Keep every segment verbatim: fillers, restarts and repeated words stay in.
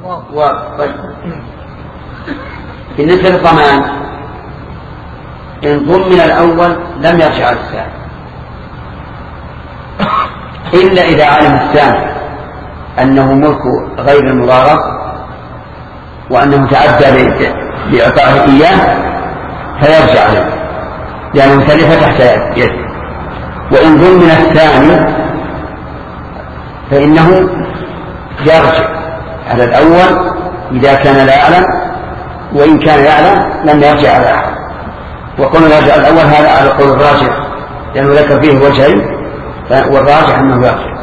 طيب بالنسبة للضمان إن ضمن الأول لم يرجع على الثاني إلا إذا علم الثاني أنه ملك غير المضارب وأنه تعدى بإعطائه إياه فيرجع له لأنه تلف تحت يده. وإن ضمن الثاني فإنه يرجع على الأول إذا كان لا يعلم، وإن كان يعلم لم يرجع على الأول. وقول يرجع الأول هذا على قول الراجح لأنه ذكر فيه وجهين والراجح أنه يرجع.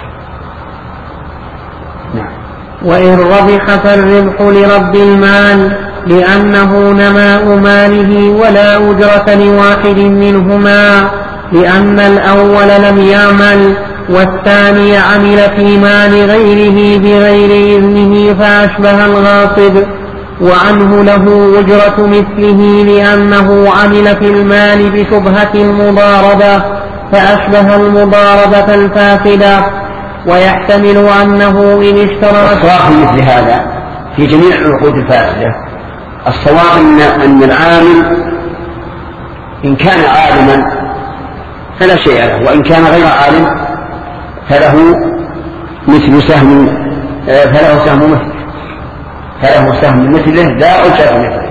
نعم. وإن ربح فالربح لرب المال لأنه نماء ماله ولا أجرة لواحد منهما، لأن الأول لم يعمل والثاني عمل في مال غيره بغير إذنه فأشبه الغاصب، وعنه له أجرة مثله لأنه عمل في المال بشبهة المضاربة فأشبه المضاربة الفاسدة. ويحتمل أنه إن اشترى الصواب مثل هذا في جميع العقود الفاسدة. الصواب إن, أن العامل إن كان عالما فلا شيء له، وإن كان غير عالم فله مثل سهم فله سهم مثله فله سهم مثله لا أجر مثله.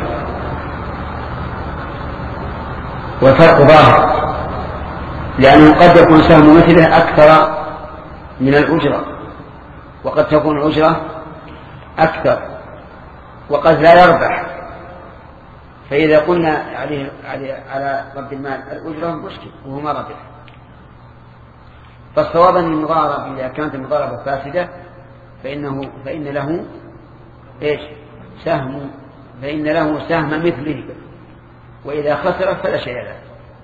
والفرق ظاهر لأنه قد يكون سهم مثله أكثر من الأجرة، وقد تكون الأجرة أكثر، وقد لا يربح. فإذا قلنا عليه على رب المال الأجرة مشكل وهو ما ربح. فالصواب أن المضاربة إذا كانت المضاربة فاسدة فإنه فإن له إيش سهم فإن له سهم مثله، وإذا خسر فلا شيء له.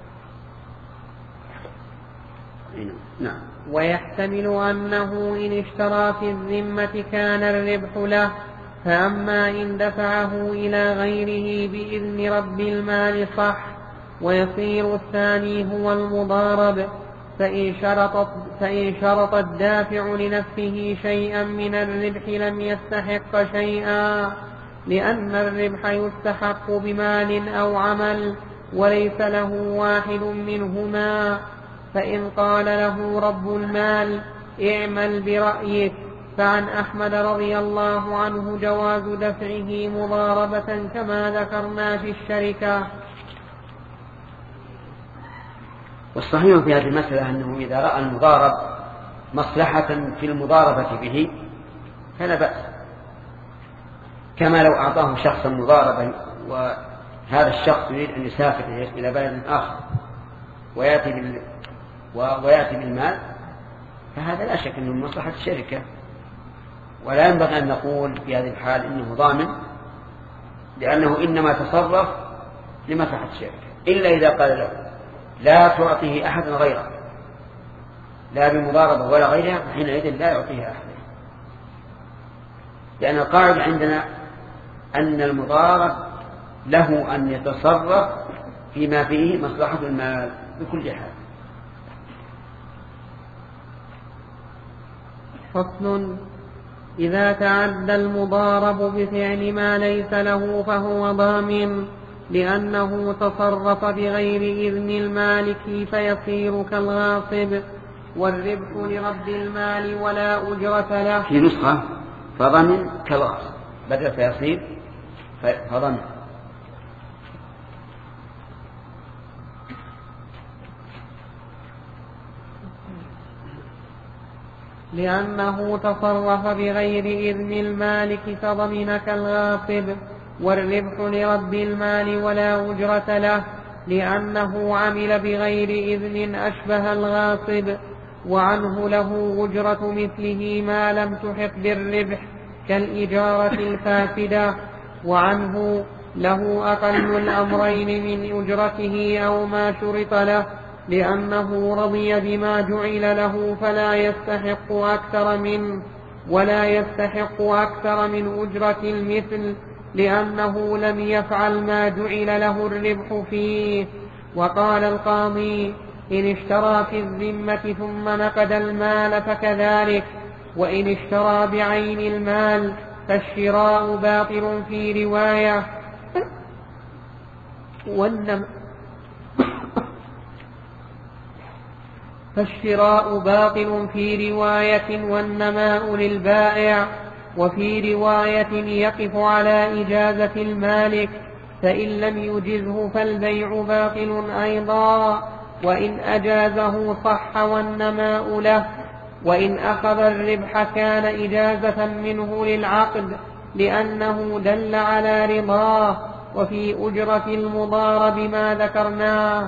نعم. ويحتمل أنه إن اشترى في الذمة كان الربح له، فأما إن دفعه إلى غيره بإذن رب المال صح، ويصير الثاني هو المضارب. فإن شرط, فإن شرط الدافع لنفسه شيئا من الربح لم يستحق شيئا، لأن الربح يستحق بمال أو عمل وليس له واحد منهما. فإن قال له رب المال اعمل برأيك، فعن أحمد رضي الله عنه جواز دفعه مضاربة كما ذكرنا في الشركة. والصحيح في هذه المسألة أنه إذا رأى المضارب مصلحة في المضاربة به فلا بأس، كما لو أعطاه شخصا مضاربا وهذا الشخص يريد أن يسافر إلى بلد آخر ويأتي بال ويأتي بالمال، فهذا لا شك أنه مصلحة الشركة، ولا ينبغي أن نقول في هذه الحال إنه ضامن، لأنه إنما تصرف لمصلحة الشركة. إلا إذا قال له لا تعطيه أحد غيره، لا بمضاربة ولا غيرها، حينئذ لا يعطيه أحد، لأن القاعدة عندنا أن المضارب له أن يتصرف فيما فيه مصلحة المال بكل حال. فصل: إذا تعدى المضارب بفعل ما ليس له فهو ضامن، لأنه تصرف بغير إذن المالك فيصير كالغاصب، والربح لرب المال ولا أجرة له. في نسخة فضمن كالغاصب بدل فيصير فضمن. لأنه تصرف بغير إذن المالك فضمن كالغاصب، والربح لرب المال ولا أجرة له، لأنه عمل بغير إذن أشبه الغاصب، وعنه له أجرة مثله ما لم تحق بالربح كالإجارة الفاسدة، وعنه له أقل الأمرين من أجرته أو ما شرط له، لأنه رضي بما جعل له فلا يستحق أكثر منه، ولا يستحق أكثر من أجرة المثل، لأنه لم يفعل ما جعل له الربح فيه. وقال القاضي: إن اشترى في الذمة ثم نقد المال فكذلك، وإن اشترى بعين المال فالشراء باطل في رواية والنم فالشراء باطل في رواية والنماء للبائع، وفي رواية يقف على إجازة المالك، فإن لم يجزه فالبيع باطل أيضا، وإن أجازه صح والنماء له، وإن أخذ الربح كان إجازة منه للعقد لأنه دل على رضاه، وفي أجرة المضارب ما ذكرناه.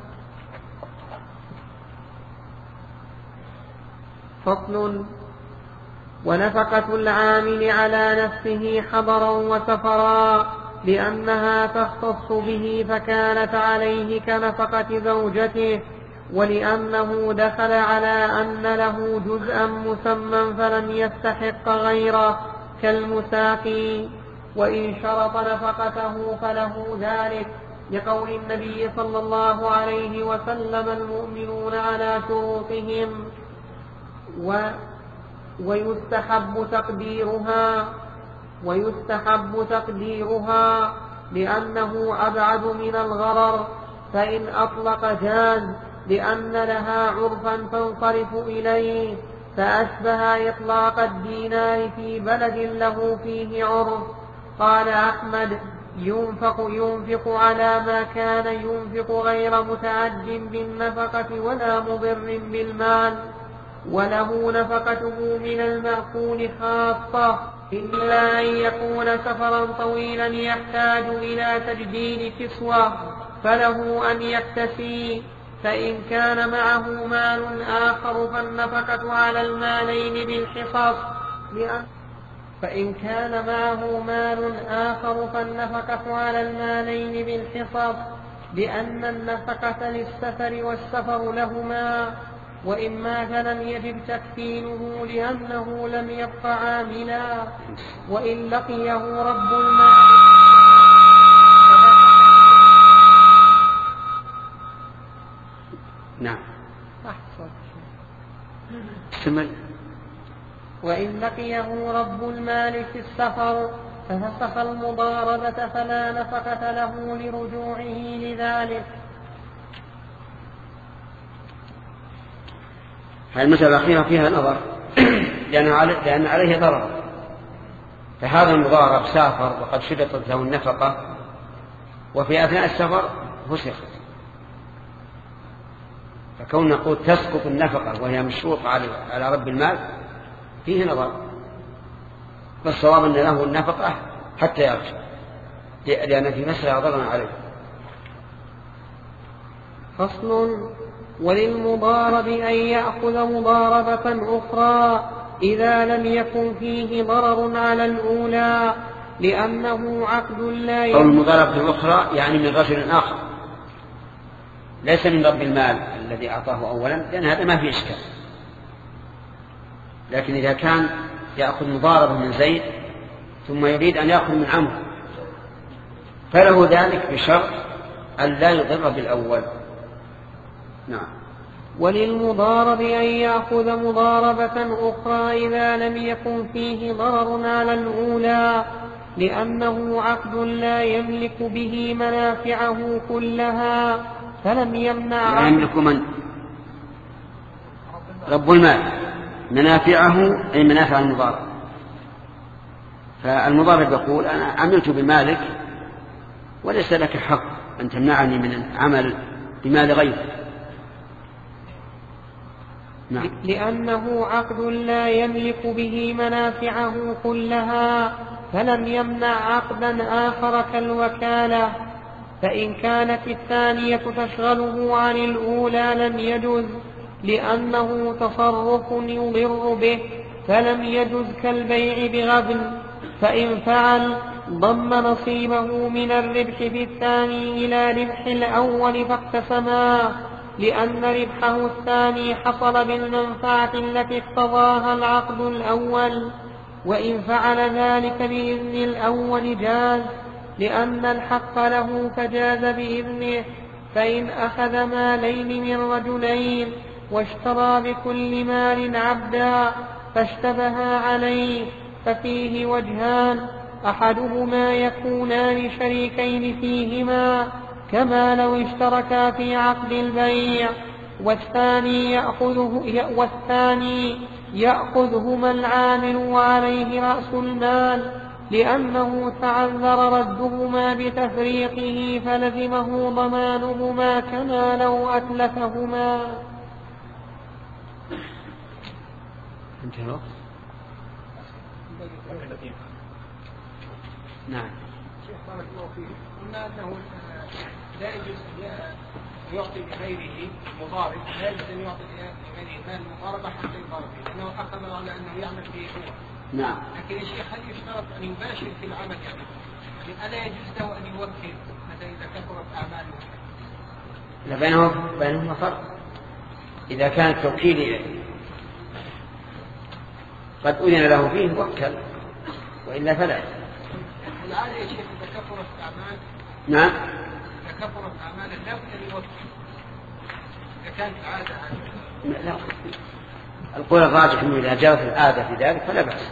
فصل. ونفقة العامل على نفسه حضرا وسفرا لأنها تختص به فكانت عليه كنفقة زوجته، ولأنه دخل على أن له جزءا مسمى فلم يستحق غيره كالمساقي، وإن شرط نفقته فله ذلك، لقول النبي صلى الله عليه وسلم المؤمنون على شروطهم، و ويستحب تقديرها ويستحب تقديرها لأنه أبعد من الغرر، فإن أطلق جاز لأن لها عرفا تنصرف إليه، فأشبه إطلاق الدينار في بلد له فيه عرف. قال أحمد: ينفق, ينفق على ما كان ينفق غير متعد بالنفقة ولا مضر بالمال، وله نفقته من المأكول خاصة، إلا أن يكون سفرا طويلا يحتاج إلى تجديد كسوة فله أن يكتفي، فإن كان معه مال آخر فالنفقة على المالين بالحصص، لأن فإن كان معه مال آخر فالنفقة على المالين بالحصص، لأن النفقة للسفر والسفر لهما، وإن مات لم يجب تكفينه لأنه لم يبق عاملا، وإن لقيه رب المال نعم استمر. وإن لقيه رب المال في السفر ففسخ المضاربة فلا نفقة له لرجوعه لذلك. المسألة الأخيرة فيها نظر لأن عليه ضرر، فهذا المضارب سافر وقد شرطت له النفقة وفي أثناء السفر فسخت، فكون نقول تسقط النفقة وهي مشروطة على رب المال فيه نظر، فالصواب أن له النفقة حتى يرجع، لأن في مسألة ضرر عليه. فصل. وللمضارب أن يأخذ مضاربة أخرى إذا لم يكن فيه ضرر على الأولى، لأنه عقد لا يملك. أو المضاربة الأخرى يعني من رجل آخر ليس من رب المال الذي أعطاه أولا، لأن هذا ما فيه إشكال. لكن إذا كان يأخذ مضاربة من زيد ثم يريد أن يأخذ من عمرو فله ذلك بشرط أن لا يضر بالأول. نعم. وللمضارب أن يأخذ مضاربة أخرى إذا لم يكن فيه ضرر على الأولى، لأنه عقد لا يملك به منافعه كلها، فلم يمنع لا يملك من رب المال منافعه أي منافع المضارب. فالمضارب يقول أنا عملت بمالك وليس لك حق أن تمنعني من العمل بمال غيرك. نعم. لأنه عقد لا يملك به منافعه كلها، فلم يمنع عقدا آخر كالوكالة، فإن كانت الثانية تشغله عن الأولى لم يجز، لأنه تصرف يضر به، فلم يجز كالبيع بغبن، فإن فعل ضم نصيبه من الربح في الثاني إلى ربح الأول فاقتسما، لأن ربحه الثاني حصل بالمنفعة التي اقتضاها العقد الأول، وإن فعل ذلك بإذن الأول جاز، لأن الحق له فجاز بإذنه. فإن أخذ مالين من رجلين واشترى بكل مال عبدا فاشتبها عليه ففيه وجهان: أحدهما يكونان شريكين فيهما كما لو اشتركا في عقد البيع، والثاني يأخذه والثاني يأخذهما العامل وعليه رأس المال، لأنه تعذر ردهما بتفريقه فلزمه ضمانهما كما لو أتلفهما. نعم. شيخ بارك الله فيك، قلنا أنه لا يجوز أن يعطي لغيره مضارب، لا يجوز أن يعطي لغيره مال مضاربة حتى يضارب فيه، لأنه أخذ على أنه يعمل فيه هو. نعم. لكن يا شيخ هل يشترط أن يباشر في العمل يعني؟ ألا يجوز له أن يوكل مثلا إذا كثرت أعماله؟ لا، بينهم بينهما فرق. إذا كان التوكيل قد أذن له فيه وكل، وإلا فلا. العادة يا شيخ إذا كثرت أعمال. نعم. إذا كثرت أعمال لا بد أن يوكل. إذا كانت العادة عادة. لا. القول الراجح أنه إذا جرت العادة في ذلك فلا بأس.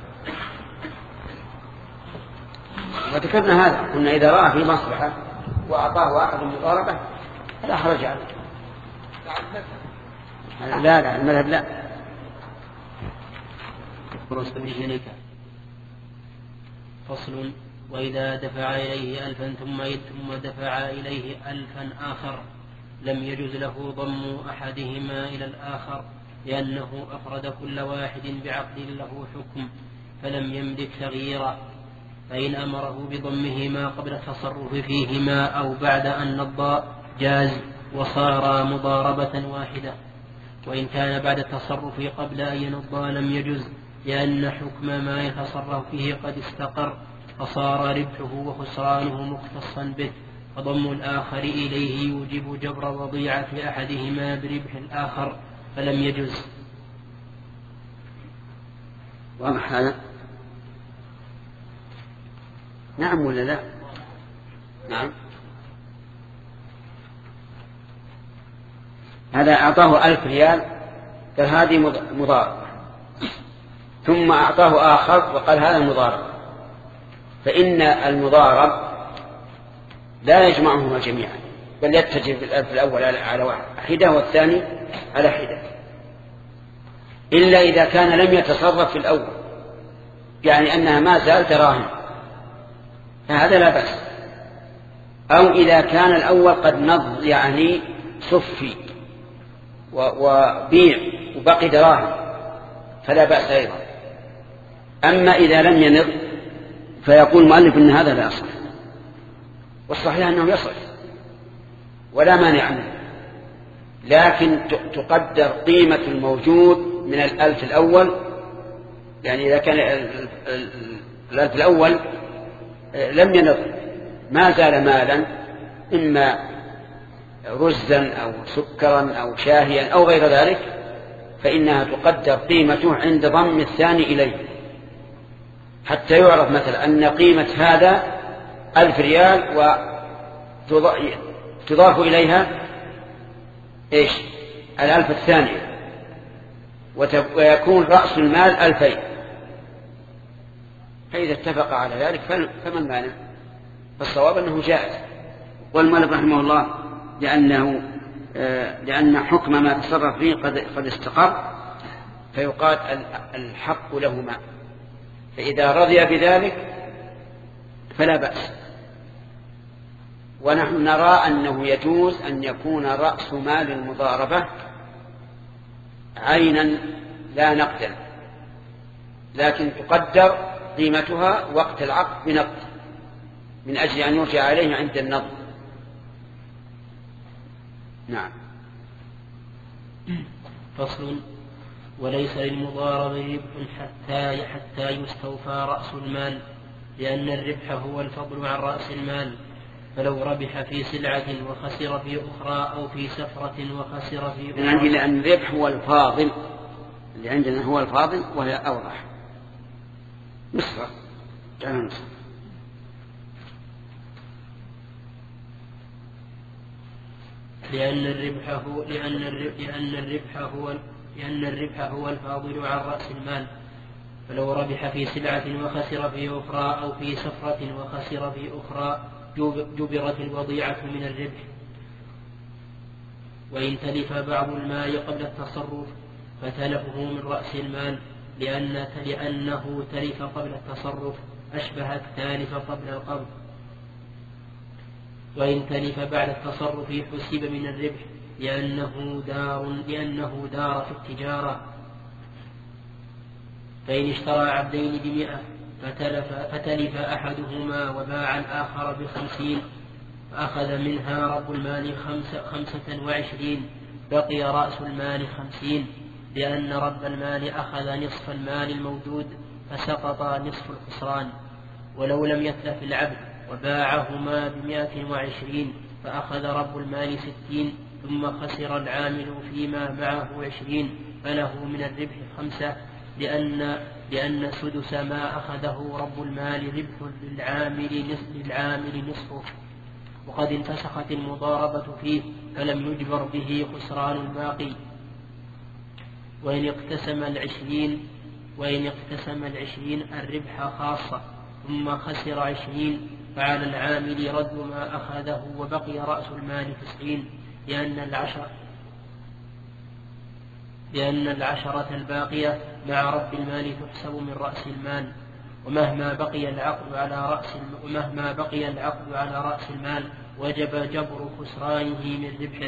وذكرنا هذا، قلنا إذا رأى في مصلحة وأعطاه واحد المضاربة فلا حرج عليه. لا لا المذهب لا. فصل: وإذا دفع إليه ألفا ثم ثم دفع إليه ألفا آخر لم يجز له ضم أحدهما إلى الآخر، لأنه أفرد كل واحد بعقد له حكم فلم يملك تغييرا، فإن أمره بضمهما قبل التصرف فيهما أو بعد أن نضى جاز وصار مضاربة واحدة، وإن كان بعد التصرف قبل أن ينضى لم يجز، لأن حكم ما يتصرف فيه قد استقر فصار ربحه وخسرانه مختصا به، فضم الآخر إليه يوجب جبر وضيعة أحدهما بربح الآخر فلم يجز. واضح هذا؟ نعم ولا لا؟ نعم. هذا أعطاه ألف ريال قال هذه مضاربة، ثم أعطاه آخر وقال هذا مضاربة، فإن المضارب لا يجمعهما جميعا، بل يتجه بالألف الأول على حدة والثاني على حدة، إلا إذا كان لم يتصرف في الأول، يعني أنها ما زال دراهم، فهذا لا بأس. أو إذا كان الأول قد نض يعني صفي وبيع وبقي دراهم فلا بأس أيضا. أما إذا لم ينض فيقول المؤلف إن هذا لا يصح، والصحيح أنه يصح ولا مانع منه، لكن تقدر قيمة الموجود من الألف الأول، يعني إذا كان الألف الأول لم ينض ما زال مالا، إما رزا أو سكرا أو شاهيا أو غير ذلك، فإنها تقدر قيمته عند ضم الثاني إليه، حتى يعرف مثلا أن قيمة هذا ألف ريال وتضاف إليها إيش الألف الثانية، ويكون رأس المال ألفين، فإذا اتفق على ذلك فما المانع؟ فالصواب أنه جائز. والمؤلف رحمه الله لأنه لأن حكم ما تصرف فيه قد قد استقر، فيقال الحق لهما، فإذا رضي بذلك فلا بأس. ونحن نرى أنه يجوز أن يكون رأس مال المضاربة عينا لا نقدا، لكن تقدر قيمتها وقت العقد بنقد من أجل أن يرجع عليه عند النظر. نعم. فصل: وليس للمضارب ربح حتى حتى يستوفى رأس المال، لأن الربح هو الفضل عن رأس المال، فلو ربح في سلعة وخسر في أخرى أو في سفرة وخسر في أخرى. عندي لأن الربح هو الفاضل، اللي عندنا هو الفاضل وهي أوضح. مصر جعلنا مصر. لأن الربح هو لأن الربح لأن الربح هو لأن الربح هو الفاضل عن رأس المال، فلو ربح في سلعة وخسر في أخرى أو في سفرة وخسر في أخرى جبرت الوضيعة من الربح. وإن تلف بعض المال قبل التصرف فتلفه من رأس المال لأن لأنه تلف قبل التصرف أشبه التالف قبل القبض. وإن تلف بعد التصرف حسب من الربح لأنه دار, لأنه دار في التجارة. فإن اشترى عبدين بمئة فتلف, فتلف أحدهما وباع الآخر بخمسين فأخذ منها رب المال خمسة, خمسة وعشرين بقي رأس المال خمسين لأن رب المال أخذ نصف المال الموجود فسقط نصف الخسران. ولو لم يتلف العبد وباعهما بمائة وعشرين فأخذ رب المال ستين ثم خسر العامل فيما معه عشرين فله من الربح خمسة لأن, لأن سدس ما أخذه رب المال ربح للعامل نصف, للعامل نصفه. وقد انفسخت المضاربة فيه فلم يجبر به خسران الباقي. وإن اقتسم العشرين وإن اقتسم العشرين الربح خاصة ثم خسر عشرين فعلى العامل رد ما أخذه وبقي رأس المال تسعين لأن العشر لأن العشرة الباقية مع رب المال تحسب من رأس المال. ومهما بقي العقد على رأس ومهما بقي العقد على رأس المال وجب جبر خسرانه من ربحه.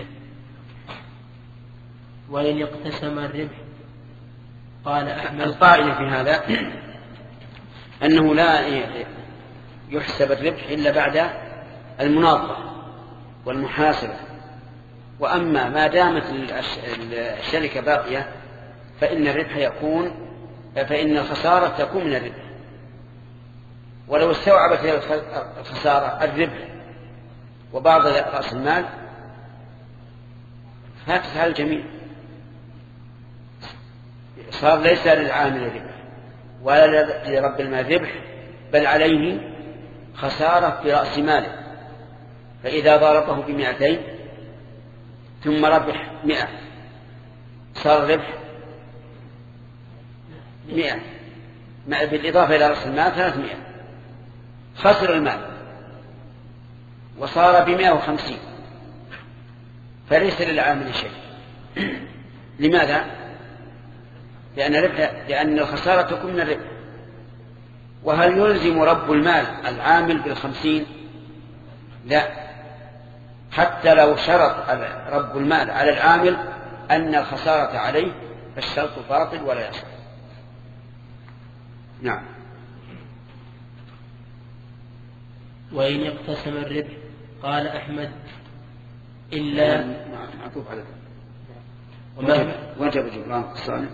وإن اقتسم الربح قال أحمد القائل في هذا أنه لا يحسب الربح إلا بعد المناظرة والمحاسبة. وأما ما دامت الشركة باقية فإن الربح يكون فإن الخسارة تكون من الربح. ولو استوعبت الخسارة الربح وبعض رأس المال فاتت على الجميع، صار ليس للعامل ربح ولا لرب المال ربح بل عليه خسارة في رأس ماله. فإذا ضربه بمئتين ثم ربح مئة صار الربح مئة بالإضافة إلى رأس المال ثلاثمائة، خسر المال وصار بمئة وخمسين فليس للعامل شيء. لماذا؟ لأن, لأن الخسارة تكون من الربح. وهل يلزم رب المال العامل بالخمسين؟ لا، حتى لو شرط رب المال على العامل أن الخسارة عليه فالشرط باطل ولا يصح. نعم. وإن اقتسم الربح قال أحمد إلا معطوف على ومهما وجب جبران الصانع.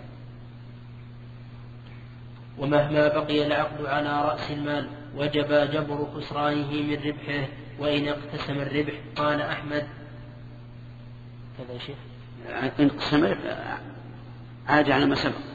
ومهما بقي العقد على رأس المال وجب جبر خسرانه من ربحه. وإن اقتسم الربح قال أحمد كذا يا شيخ إن اقتسم الربح عاد على ما سبق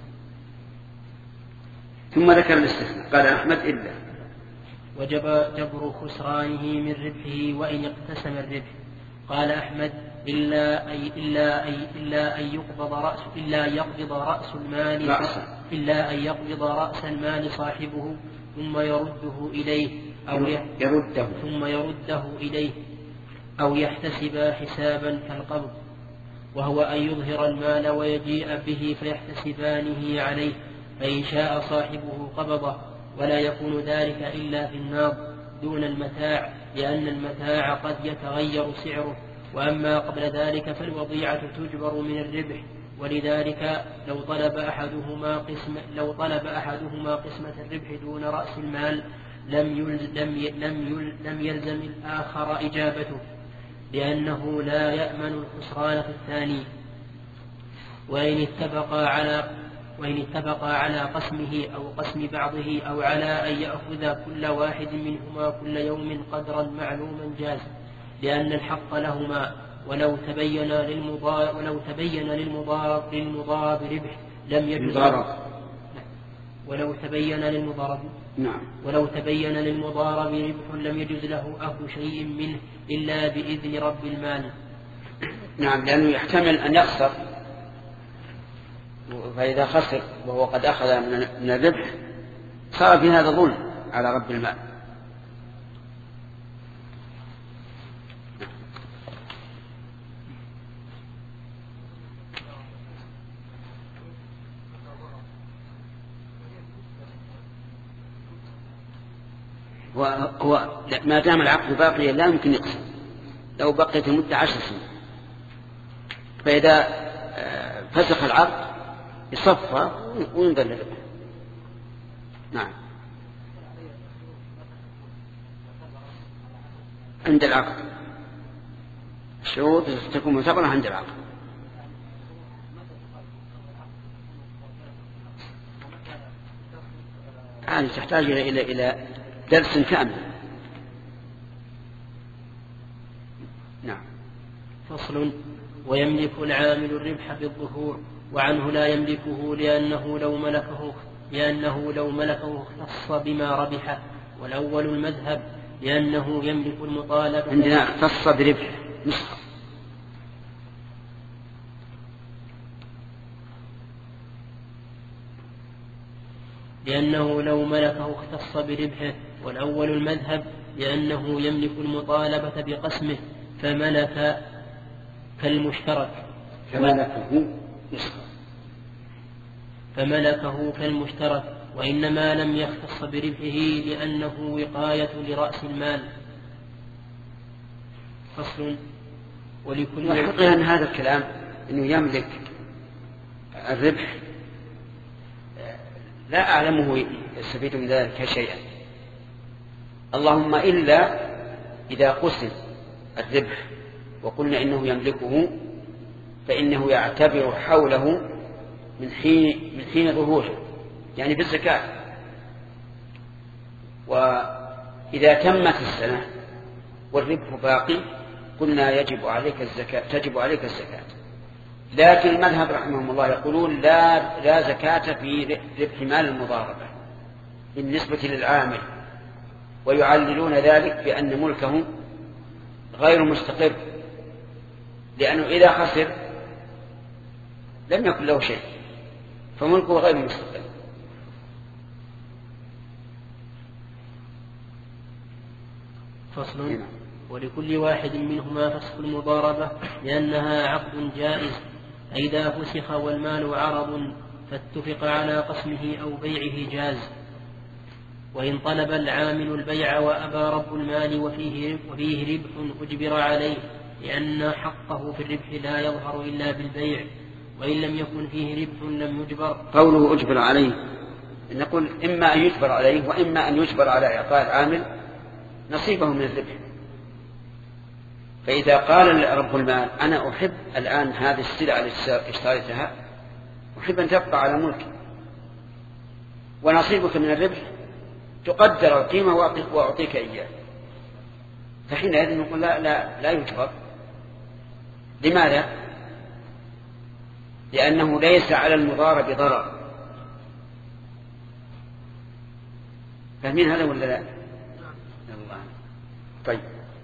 ثم ذكر الاستثناء قال أحمد إلا وجب جبر خسرانه من ربحه. وإن اقتسم الربح قال أحمد إلا أي إلا أي إلا أن يقبض رأس إلا يقبض رأس المال رأسا. إلا أن يقبض رأس المال صاحبه ثم يرده إليه أو يرده ثم يرده إليه أو يحتسب حسابا كالقبض، وهو أن يظهر المال ويجيء به فيحتسبانه عليه، فإن شاء صاحبه قبضه، ولا يكون ذلك إلا في الناظ دون المتاع، لأن المتاع قد يتغير سعره. وأما قبل ذلك فالوضيعة تجبر من الربح. ولذلك لو طلب أحدهما قسم لو طلب أحدهما قسمة الربح دون رأس المال لم يلزم, لم لم لم يلزم الآخر إجابته، لأنه لا يأمن الخسران في الثاني. وإن اتفقا على وإن اتفقا على قسمه أو قسم بعضه أو على أن يأخذ كل واحد منهما كل يوم قدرا معلوما جاز، لأن الحق لهما. ولو تبين للمضارب ولو تبين للمضارب للمضارب ربح لم يجوز ولو تبين للمضارب نعم ولو تبين للمضارب ربح لم يجوز له أخذ شيء منه إلا بإذن رب المال. نعم، لأنه يحتمل أن يخسر فإذا خسر وهو قد أخذ من الربح صار في هذا ظلم على رب المال. هو ما دام العقد باقيا لا يمكن يقسم، لو بقيت المدة عشر سنين، فإذا فسخ العقد يصفى وينظر للربح. نعم، عند العقد الشروط تكون معتبرة عند العقد. هذه تحتاج إلى إلى إلى درس كامل. نعم. فصل. ويملك العامل الربح بالظهور، وعنه لا يملكه لأنه لو ملكه لأنه لو ملكه اختص بما ربح. والأول المذهب لأنه يملك المطالبة. عندنا اختص بربح نسخة. لأنه لو ملكه اختص بربحه. والأول المذهب لأنه يملك المطالبة بقسمه فملك كالمشترك فملكه فملكه كالمشترك وإنما لم يختص بربحه لأنه وقاية لرأس المال. فصل. ولكل الحقيقة أن هذا الكلام أنه يملك الربح لا أعلمه يستفيد من ذلك شيئا، اللهم إلا إذا قسم الربح وقلنا إنه يملكه فإنه يعتبر حوله من حين من حين ظهوره، يعني بالزكاة. وإذا تمت السنة والربح باقي قلنا يجب عليك الزكاة تجب عليك الزكاة. لكن المذهب رحمهم الله يقولون لا لا زكاة في ربح مال المضاربة بالنسبة للعامل، ويعللون ذلك بأن ملكه غير مستقر، لأنه إذا خسر لم يكن له شيء فملكه غير مستقر. فصل. ولكل واحد منهما فسخ المضاربة لأنها عقد جائز، فإذا فسخ والمال عرض فاتفق على قسمه أو بيعه جاز. وإن طلب العامل البيع وأبى رب المال وفيه, وفيه ربح أجبر عليه، لأن حقه في الربح لا يظهر إلا بالبيع، وإن لم يكن فيه ربح لم يجبر. قوله أجبر عليه نقول إما أن يجبر عليه وإما أن يجبر على إعطاء العامل نصيبه من الربح. فإذا قال رب المال أنا أحب الآن هذه السلعة التي اشتريتها أحب أن تبقى على ملكي، ونصيبك من الربح تقدر القيمة وأعطيك إياه، فحينئذ نقول لا, لا, لا يجبر. لماذا؟ لأنه ليس على المضارب ضرر. فاهمين هذا ولا لا؟ الله. طيب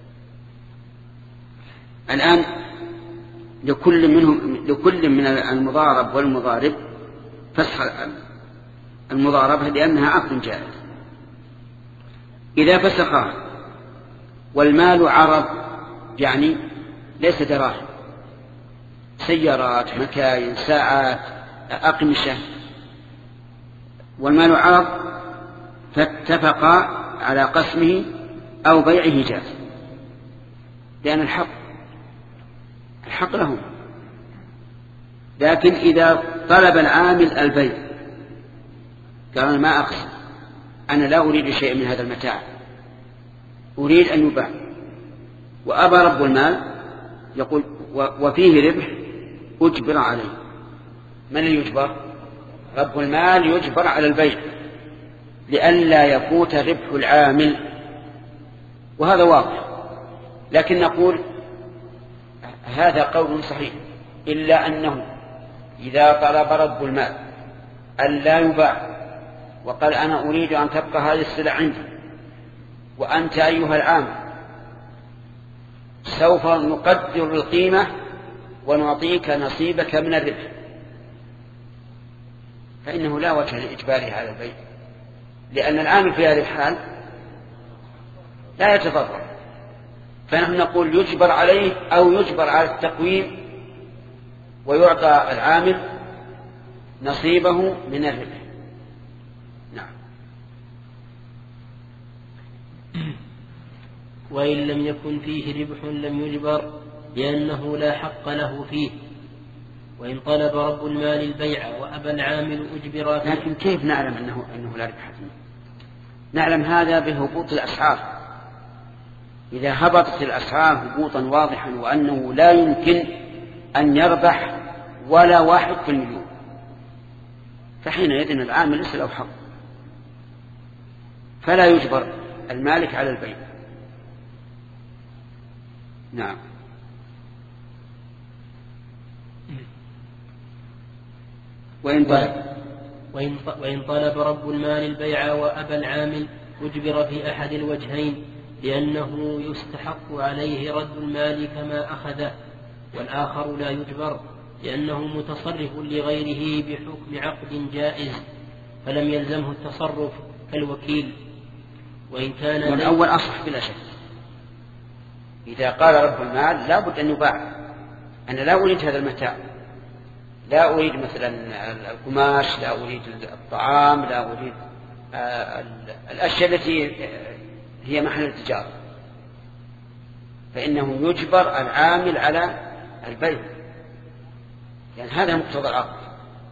الآن لكل منهم لكل من المضارب والمضارب فسخ المضاربة لأنها عقد جائز. إذا فسخها والمال عرض يعني ليس دراهم، سيارات، مكاين، ساعات، أقمشة، والمال عرض فاتفقا على قسمه أو بيعه جاز، لأن الحق الحق لهم. لكن إذا طلب العامل البيع قال أنا ما أقسم، أنا لا أريد شيء من هذا المتاع، أريد أن يباع، وأبى رب المال يقول وفيه ربح أجبر عليه. من اللي يجبر؟ رب المال يجبر على البيع لئلا يفوت ربح العامل، وهذا واضح. لكن نقول هذا قول صحيح، إلا أنه إذا طلب رب المال أن لا يباع وقال أنا أريد أن تبقى هذه السلع عندي، وأنت أيها العامل سوف نقدر القيمة ونعطيك نصيبك من الربح، فإنه لا وجه لإجباره على البيع، لأن العامل في هذه الحال لا يتضرر. فنحن نقول يجبر عليه أو يجبر على التقويم ويعطى العامل نصيبه من الربح. نعم. وإن لم يكن فيه ربح لم يجبر لأنه لا حق له فيه. وإن طلب رب المال البيع وأبى العامل أجبر فيه. لكن كيف نعلم أنه, أنه لا ربح فيه؟ نعلم هذا بهبوط الأسعار. إذا هبطت الأسعار هبوطا واضحا وأنه لا يمكن أن يربح ولا واحد في المليون، فحينئذ العامل ليس له حق، فلا يجبر المالك على البيع. نعم. وإن طلب وإن طلب رب المال البيع وأبى العامل أجبر في أحد الوجهين، لأنه يستحق عليه رد المال كما أخذه، والآخر لا يجبر لأنه متصرف لغيره بحكم عقد جائز فلم يلزمه التصرف كالوكيل. وإن كان والأول أصح بلا شك. إذا قال رب المال لا بد أن يباع، أنا لا أريد هذا المتاع، لا أريد مثلا القماش، لا أريد الطعام، لا أريد الأشياء التي هي محل التجارة، فإنه يجبر العامل على البيع، يعني هذا مقتضى العقد.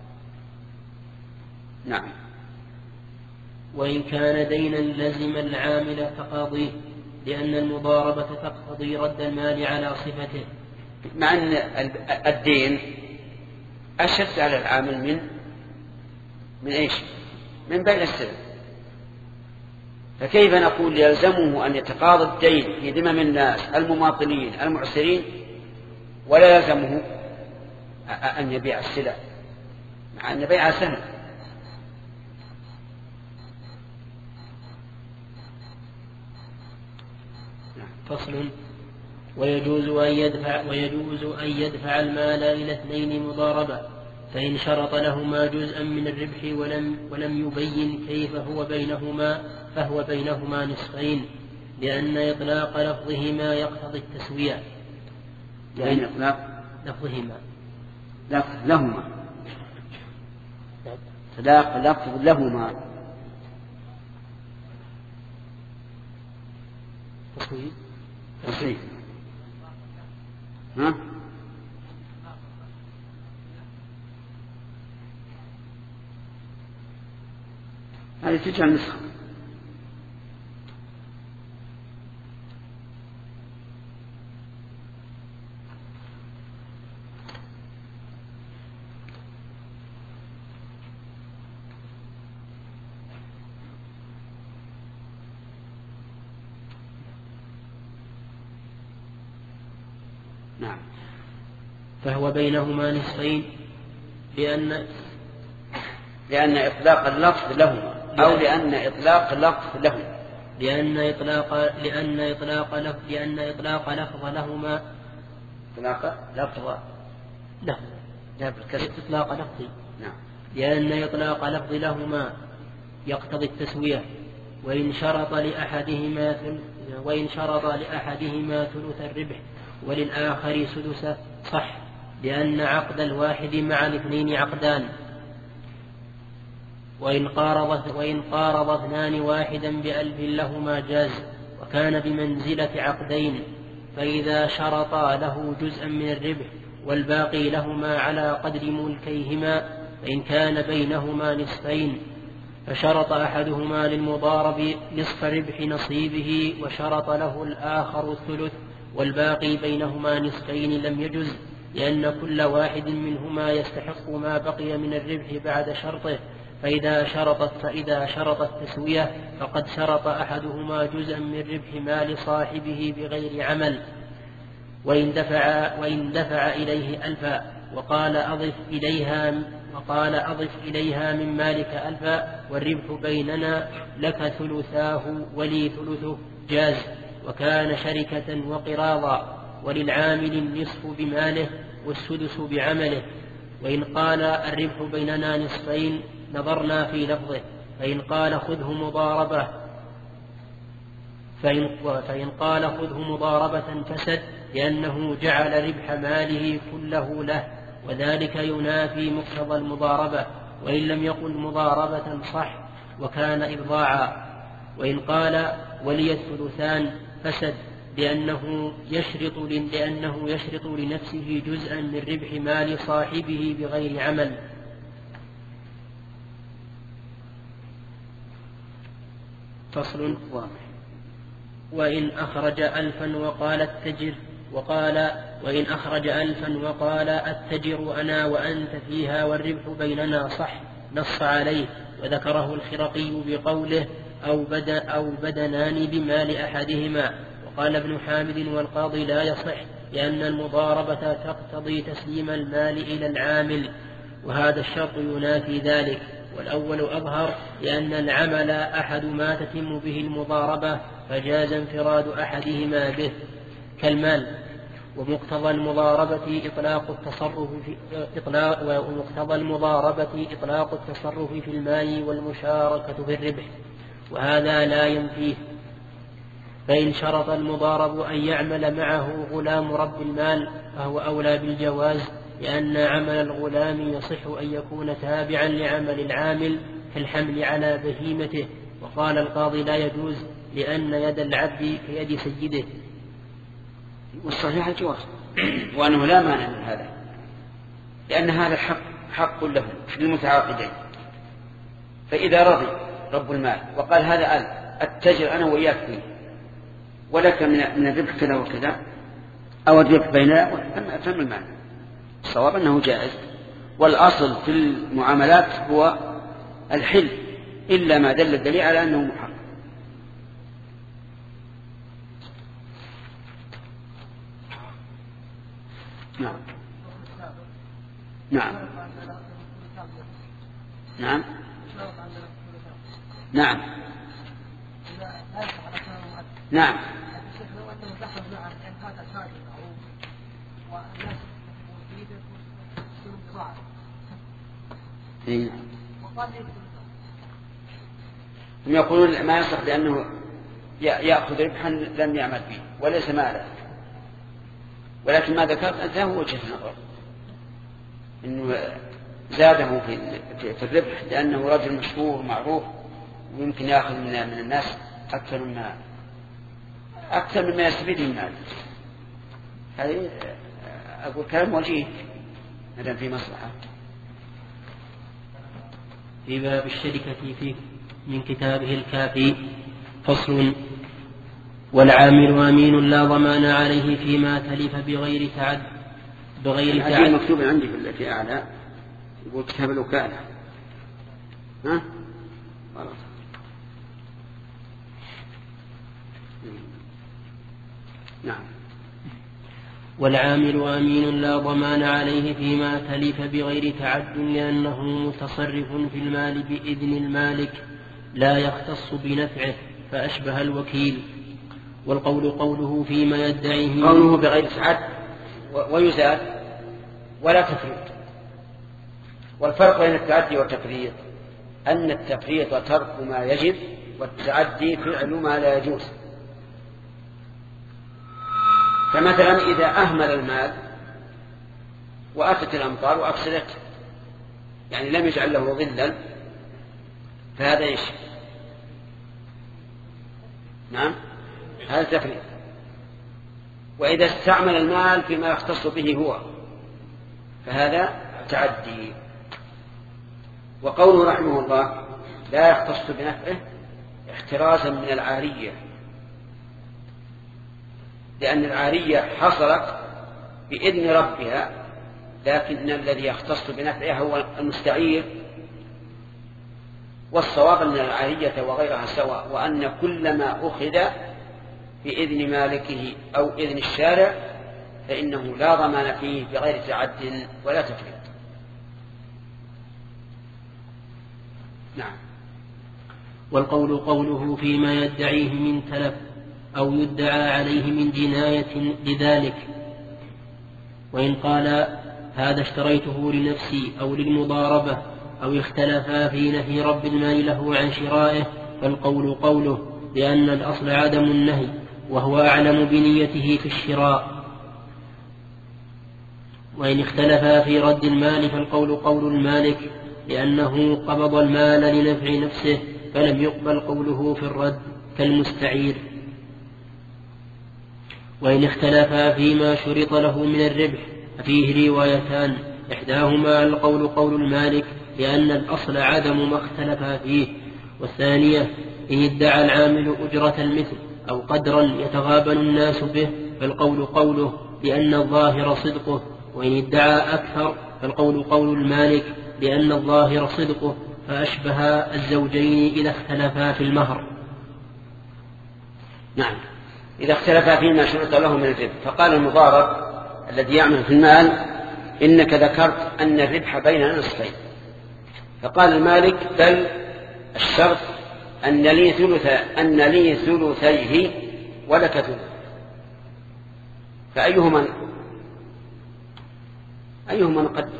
نعم. وإن كان دينا لزم العامل تقاضيه، لأن المضاربة تقتضي رد المال على صفته، مع أن الدين أشد على العامل من من إيش؟ من بيع السلم. فكيف نقول يلزمه أن يتقاضى الدين في ذمم الناس المماطلين المعسرين ولا يلزمه أن يبيع السلع، مع أن بيعها سهل؟ فصل. ويجوز أن يدفع ويجوز أن يدفع المال إلى اثنين مضاربة، فإن شرط لهما جزءا من الربح ولم ولم يبين كيف هو بينهما فهو بينهما نصفين، لأن إطلاق لفظهما يقتضي التسوية. يعني إطلاق لفظهما لفظ لهما إطلاق لفظ لهما تصوير تصوير ها؟ هذه تجعل نسخة. نعم. فهو بينهما نصفين، لأن لأن إطلاق اللفظ لهما أو لأن إطلاق لفظ لهما لأن إطلاق لأن إطلاق لفظ لأن إطلاق لفظ لهما إطلاق لفظ له لا بالكسر إطلاق لفظي. نعم. لأن إطلاق لفظ لهما يقتضي التسوية. وإن شرط لأحدهما ثلث وإن شرط لأحدهما ثلث الربح وللآخر سدسه صح، لأن عقد الواحد مع الاثنين عقدان. وإن قارض وإن قارض اثنان واحدا بألف لهما جاز، وكان بمنزلة عقدين. فإذا شرطا له جزءا من الربح والباقي لهما على قدر ملكيهما، فإن كان بينهما نصفين، فشرط أحدهما للمضارب نصف ربح نصيبه وشرط له الآخر الثلث والباقي بينهما نصفين، لم يجز، لأن كل واحد منهما يستحق ما بقي من الربح بعد شرطه. فإذا شرطت فإذا شرط التسوية فقد شرط أحدهما جزءا من ربح مال صاحبه بغير عمل. وإن دفع وإن دفع إليه ألفا وقال أضف إليها وقال أضف إليها من مالك ألفا والربح بيننا لك ثلثاه ولي ثلثه جاز، وكان شركة وقراضا، وللعامل النصف بماله والسدس بعمله. وإن قال الربح بيننا نصفين نظرنا في لفظه، فإن قال خذه مضاربة فإن, فإن قال خذه مضاربة فسد، لأنه جعل ربح ماله كله له، وذلك ينافي مقتضى المضاربة. وإن لم يقل مضاربة صح وكان إرضاعا. وإن قال ولي الثلثان فسد، لأنه يشرط, لأنه يشرط لنفسه جزءا من ربح مال صاحبه بغير عمل. فصل. وإن أخرج ألفا وقال التجر وقال وإن أخرج ألفا وقال التجر أنا وأنت فيها والربح بيننا صح، نص عليه، وذكره الخرقي بقوله أو, بدن أو بدنان بمال أحدهما. وقال ابن حامد والقاضي لا يصح، لأن المضاربة تقتضي تسليم المال إلى العامل، وهذا الشرط ينافي ذلك. والأول أظهر، لأن العمل أحد ما تتم به المضاربة، فجاز انفراد أحدهما به كالمال. ومقتضى المضاربة إطلاق التصرف في إطلاق ومقتضى المضاربة إطلاق التصرف في المال والمشاركة في الربح، وهذا لا ينفيه. فإن شرط المضارب أن يعمل معه غلام رب المال فهو أولى بالجواز، لأن عمل الغلام يصح أن يكون تابعا لعمل العامل كالحمل على بهيمته. وقال القاضي لا يجوز، لأن يد العبد كيد سيده. والصحيح الجواز، وأنه لا مانع من هذا، لأن هذا الحق حق له للمتعاقدين. فإذا رضي رب المال وقال هذا ألف التجر أنا وإياك فيه، ولك من الربح كذا وكذا، أو الربح بيننا، فما المعنى؟ الصواب أنه جائز. والأصل في المعاملات هو الحل، إلا ما دل الدليل على أنه محرم. نعم نعم نعم نعم نعم هم يقولون ما يصح لأنه يأخذ ربحا لم يعمل به وليس مالا، ولكن ما ذكرت أنت هو وجه النظر، إنه زاده في الربح لأنه رجل مشهور معروف ويمكن يأخذ من الناس أكثر مما أكثر مما يستفيد من المال. هذه أقول كلام وجيه مدام في مصلحة. في باب الشركة في من كتابه الكافي. فصل. والعامل أمين لا ضمان عليه فيما تلف بغير تعد بغير تعد. هذه مكتوب عندي في التي أعلى، يقول كتاب الوكالة. ها؟ خلاص. نعم. والعامل أمين لا ضمان عليه فيما تلف بغير تعد، لأنه متصرف في المال بإذن المالك لا يختص بنفعه، فأشبه الوكيل. والقول قوله فيما يدعيه قوله بغير تعد ويزال ولا تفريط. والفرق بين التعدي والتفريط أن التفريط ترك ما يجب، والتعدي فعل ما لا يجوز. فمثلا إذا أهمل المال وأتت الأمطار وأفسدته، يعني لم يجعل له ظلا، فهذا إيش؟ نعم، هذا تفريط. وإذا استعمل المال فيما يختص به هو فهذا تعدي. وقوله رحمه الله لا يختص بنفعه احترازا من العارية، لأن العارية حصلت بإذن ربها، لكن الذي يختص بنفعها هو المستعير. والصواب أن العارية وغيرها سواء، وأن كل ما أخذ بإذن مالكه أو إذن الشارع فإنه لا ضمان فيه بغير تعد ولا تفريط. نعم. والقول قوله فيما يدعيه من تلف أو يدعى عليه من جناية لذلك. وإن قال هذا اشتريته لنفسي أو للمضاربة أو اختلفا في نفي رب المال له عن شرائه فالقول قوله، لأن الأصل عدم النهي وهو أعلم بنيته في الشراء. وإن اختلفا في رد المال فالقول قول المالك، لأنه قبض المال لنفع نفسه فلم يقبل قوله في الرد كالمستعير. وإن اختلفا فيما شرط له من الربح ففيه روايتان، إحداهما القول قول المالك لأن الأصل عدم ما اختلفا فيه، والثانية إن ادعى العامل أجرة المثل أو قدرا يتغابن الناس به فالقول قوله لأن الظاهر صدقه، وإن ادعى أكثر فالقول قول المالك لأن الظاهر صدقه، فأشبه الزوجين إذا اختلفا في المهر. نعم، إذا اختلفا فيما شرط له من الربح. فقال المضارب الذي يعمل في المال إنك ذكرت أن الربح بيننا نصفين، فقال المالك بل الشرط أن لي ثلث أن لي ثلثيه ولك ثلث، فأيهما أيهما نقدم؟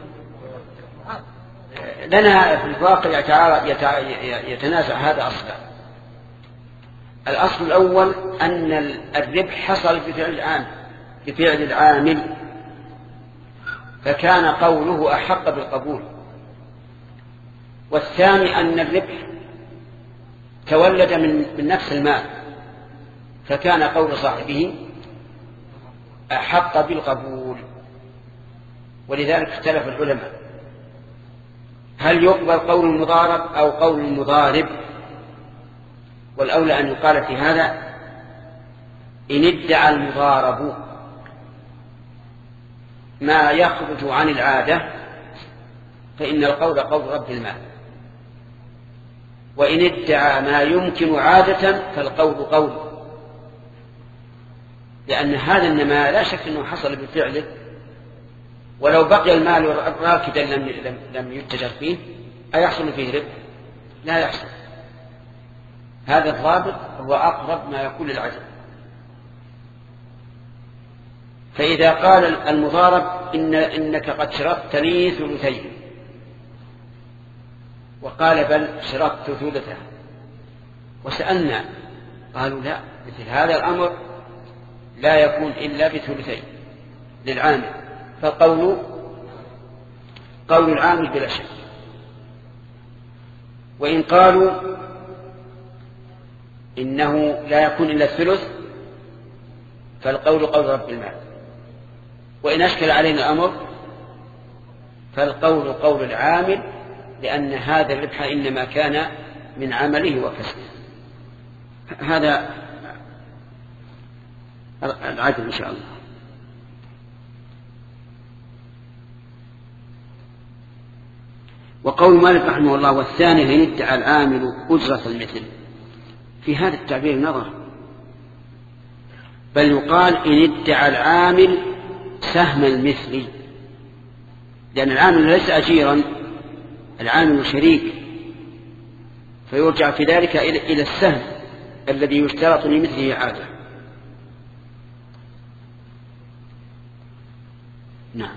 لنا في الواقع يتنازع هذا أصلا. الأصل الأول أن الربح حصل بفعل العامل بفعل العامل فكان قوله أحق بالقبول، والثاني أن الربح تولد من, من نفس المال فكان قول صاحبه أحق بالقبول. ولذلك اختلف العلماء هل يقبل قول المضارب أو قول المضارب، والأولى أن يقال في هذا إن ادعى المضارب ما يخرج عن العادة فإن القول قول رب المال، وإن ادعى ما يمكن عادة فالقول قول، لأن هذا النماء لا شك أنه حصل بفعله، ولو بقي المال راكدا لم, لم يتجر فيه أيحصل فيه ربح؟ لا يحصل. هذا الضابط هو أقرب ما يكون للعجب. فإذا قال المضارب إن إنك قد شرطت لي ثلثين وقال بل شرطت ثلثها وسألنا قالوا لا، مثل هذا الأمر لا يكون إلا بثلثين للعامل، فالقول قول العامل بلا شك. وإن قالوا إنه لا يكون إلا الثلث فالقول قول رب المال. وإن أشكل علينا الأمر فالقول قول العامل، لأن هذا الربح إنما كان من عمله وكسبه. هذا العدل إن شاء الله. وقول مالك رحمه الله والثاني إن ادعى العامل أجرة المثل، في هذا التعبير نظر، بل يقال إن ادعى العامل سهم المثل، لأن العامل ليس أجيرا، العامل شريك، فيرجع في ذلك إلى السهم الذي يشترط لمثله عادة. نعم.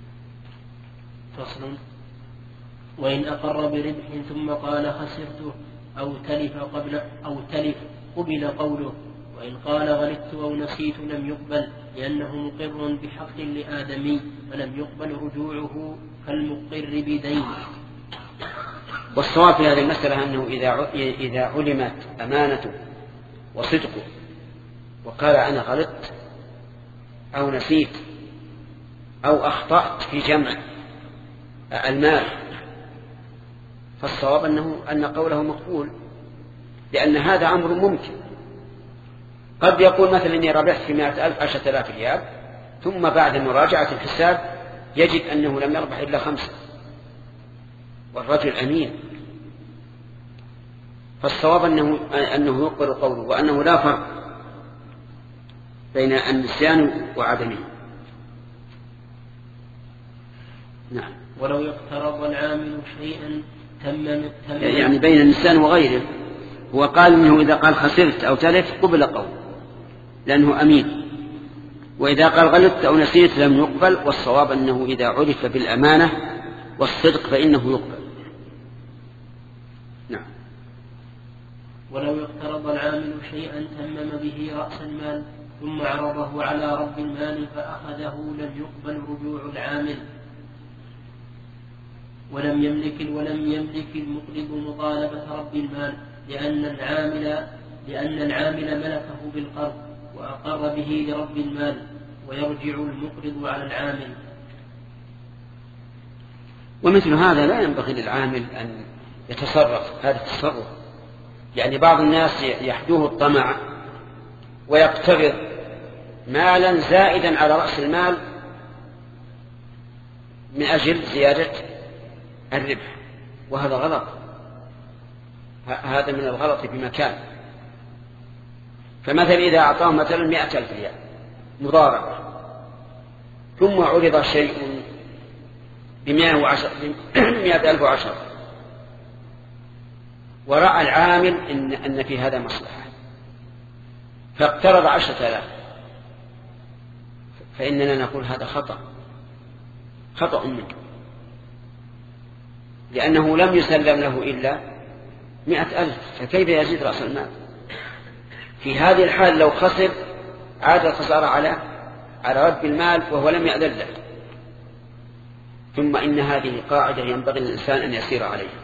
فصل. وإن أقر بربح ثم قال خسرته أو تلف قبل أو تلف قبل قوله، وإن قال غلطت أو نسيت لم يقبل، لأنه مقر بحق لآدمي فلم يقبل رجوعه كالمقر بدين. والصواب في هذه المسألة أنه إذا إذا علمت أمانته وصدقه وقال أنا غلطت أو نسيت أو أخطأت في جمع المال، فالصواب أنه أن قوله مقبول، لأن هذا أمر ممكن. قد يقول مثلا إني ربحت في مائة ألف عشرة آلاف ريال، ثم بعد مراجعة الحساب يجد أنه لم يربح إلا خمسة، والرجل أمين. فالصواب أنه, أنه يقبل قوله، وأنه لا فرق بين النسيان وعدمه. نعم. ولو يقترض العامل شيئا تم يعني بين النسيان وغيره. هو قال إنه إذا قال خسرت أو تلف قبل قول لأنه أمين، وإذا قال غلطت أو نسيت لم يقبل. والصواب أنه إذا عرف بالأمانة والصدق فإنه يقبل. نعم. ولو اقترض العامل شيئا تمم به رأس المال ثم عرضه على رب المال فأخذه لم يقبل رجوع العامل، ولم يملك ولم يملك المقرض مطالبة رب المال لأن العامل لأن العامل ملكه بالقرض وأقر به لرب المال، ويرجع المقرض على العامل. ومثل هذا لا ينبغي للعامل أن يتصرف هذا التصرف. يعني بعض الناس يحدوه الطمع ويقترض مالا زائدا على رأس المال من أجل زيادة الربح، وهذا غلط. هذا من الغلط بمكان. فمثلا إذا أعطاه مثلا مئة ألف ريال مضاربة ثم عرض شيء بمئة ألف وعشرة ورأى العامل إن, أن في هذا مصلحة فاقترض عشرة آلاف، فإننا نقول هذا خطأ خطأ منه، لأنه لم يسلم له إلا مئة ألف، فكيف يزيد رأس المال؟ في هذه الحال لو خسر عاد الخسارة على على رب المال وهو لم يأذن له. ثم إن هذه قاعدة ينبغي للإنسان أن يسير عليها.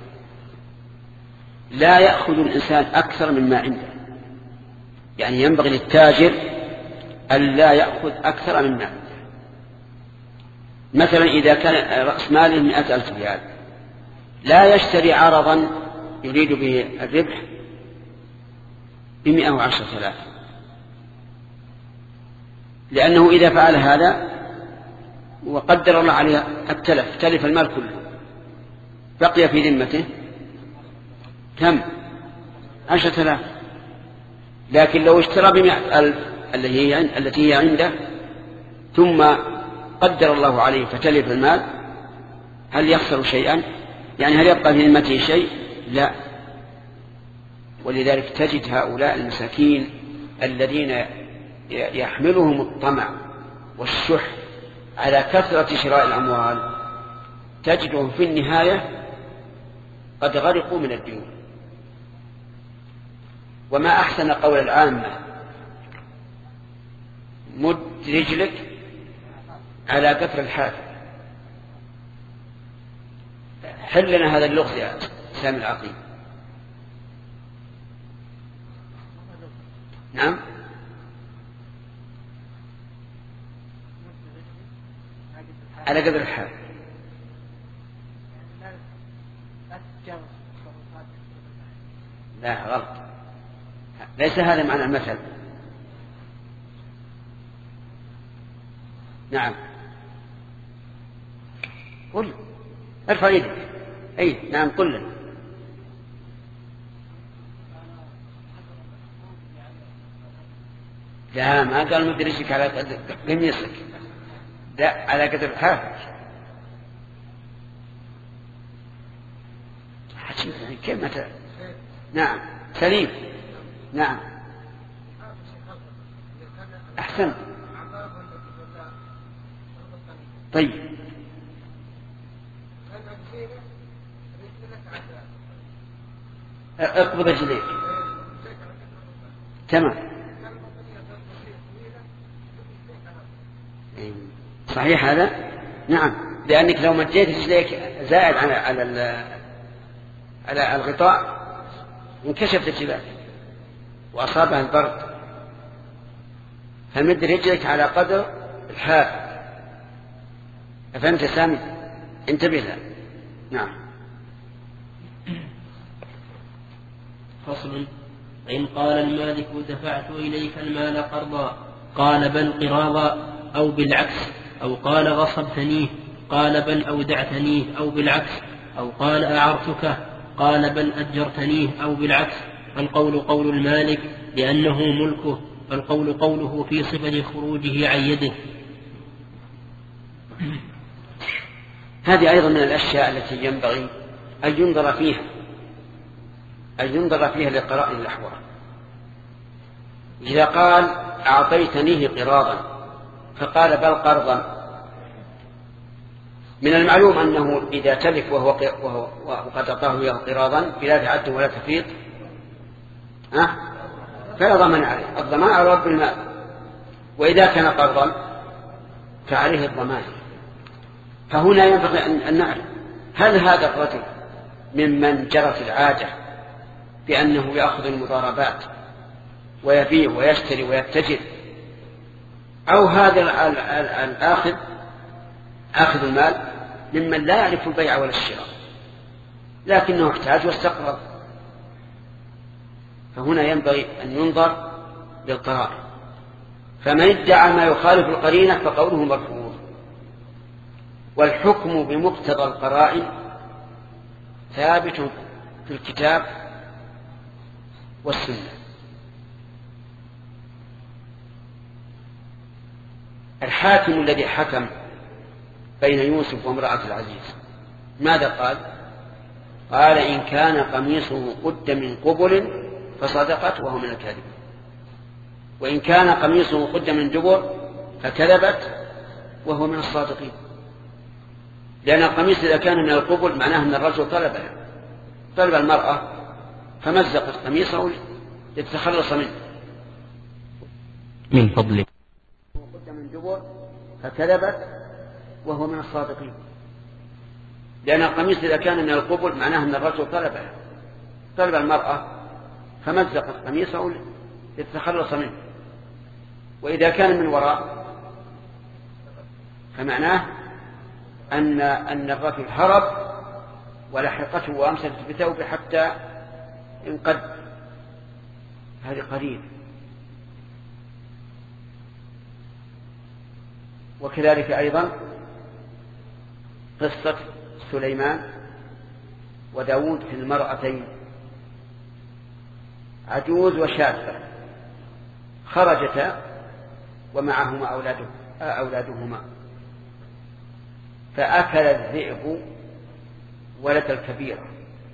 لا يأخذ الإنسان أكثر مما عنده، يعني ينبغي للتاجر أن لا يأخذ أكثر مما عنده. مثلا إذا كان رأس ماله مئة ألف ريال لا يشتري عرضا يريد به الربح بمئة وعشرة آلاف، لأنه إذا فعل هذا وقدر الله عليه التلف تلف المال كله بقي في ذمته كم؟ عشرة آلاف. لكن لو اشترى بمئة ألف التي هي عنده ثم قدر الله عليه فتلف المال، هل يخسر شيئا؟ يعني هل يبقى في ذمته شيء؟ لا. ولذلك تجد هؤلاء المساكين الذين يحملهم الطمع والشح على كثرة شراء الأموال تجدهم في النهاية قد غرقوا من الديون. وما أحسن قول العامة مد رجلك على قطر الحافر. حل لنا هذا اللغز يا سامي العقيم. نعم. على قدر الحال. لا غلط، ليس هذا معنى المثل. نعم قل، ارفع يدك. اي نعم قل له. لا ما قال مد رجلك على قدر قميصك، لا على قدر الحافر. كيف متى؟ نعم سليم. نعم أحسن. طيب اقبض رجليك. تمام صحيح هذا. نعم لأنك لو مديت رجليك زائد على على على الغطاء انكشفت الجبال وأصابها البرد، فمد رجلك على قدر الحافر. أفهمت سامي؟ انتبه له. نعم. فصل. إن قال المالك دفعت إليك المال قرضا قال بل قراضا أو بالعكس، أو قال غصبتنيه قال بل أودعتنيه أو بالعكس، أو قال أعرتك قال بل أجرتنيه أو بالعكس، فالقول قول المالك لأنه ملكه، فالقول قوله في صفة خروجه عن يده. هذه أيضا من الأشياء التي ينبغي أن ينظر فيها أن ينظر فيها لقرائن الأحوال. إذا قال أعطيتنيه قراضا فقال بل قرضا، من المعلوم أنه إذا تلف وهو, وهو وقد أعطاه إياه قراضا بلا تعد ولا تفريط أه؟ فلا ضمان عليه، الضمان على رب المال. وإذا كان قرضا فعليه الضمان. فهنا ينبغي أن نعرف هل هذا الرجل ممن جرت العادة بأنه يأخذ المضاربات ويبيع ويشتري ويتجر، أو هذا الآخذ آخذ المال ممن لا يعرف البيع ولا الشراء لكنه احتاج واستقرض. فهنا ينبغي أن ينظر للقرائن، فمن ادعى ما يخالف القرينة فقوله مرفوض. والحكم بمقتضى القرائن ثابت في الكتاب والسنة. الحاكم الذي حكم بين يوسف وامرأة العزيز ماذا قال؟ قال إن كان قميصه قد من قبل فصدقت وهو من الكاذبين، وإن كان قميصه قد من دبر فكذبت وهو من الصادقين. لأن القميص إذا كان من القبل معناه أن الرجل طلب طلب المرأة فمزقت قميصه لتتخلص منه. من فضلك قد من دبر فكذبت وهو من الصادقين. لأن القميص إذا كان من القبل معناه أن الرجل طلب طلب المرأة فمزقت قميصه لتتخلص منه. وإذا كان من وراء فمعناه أن أن الرجل هرب ولحقته وأمسكت بثوبه حتى انقد. هذه قليل. وكذلك أيضا قصة سليمان وداود في المرأتين عجوز وشابة خرجتا ومعهما أولاده أولادهما، فأكل الذئب ولد الكبيرة،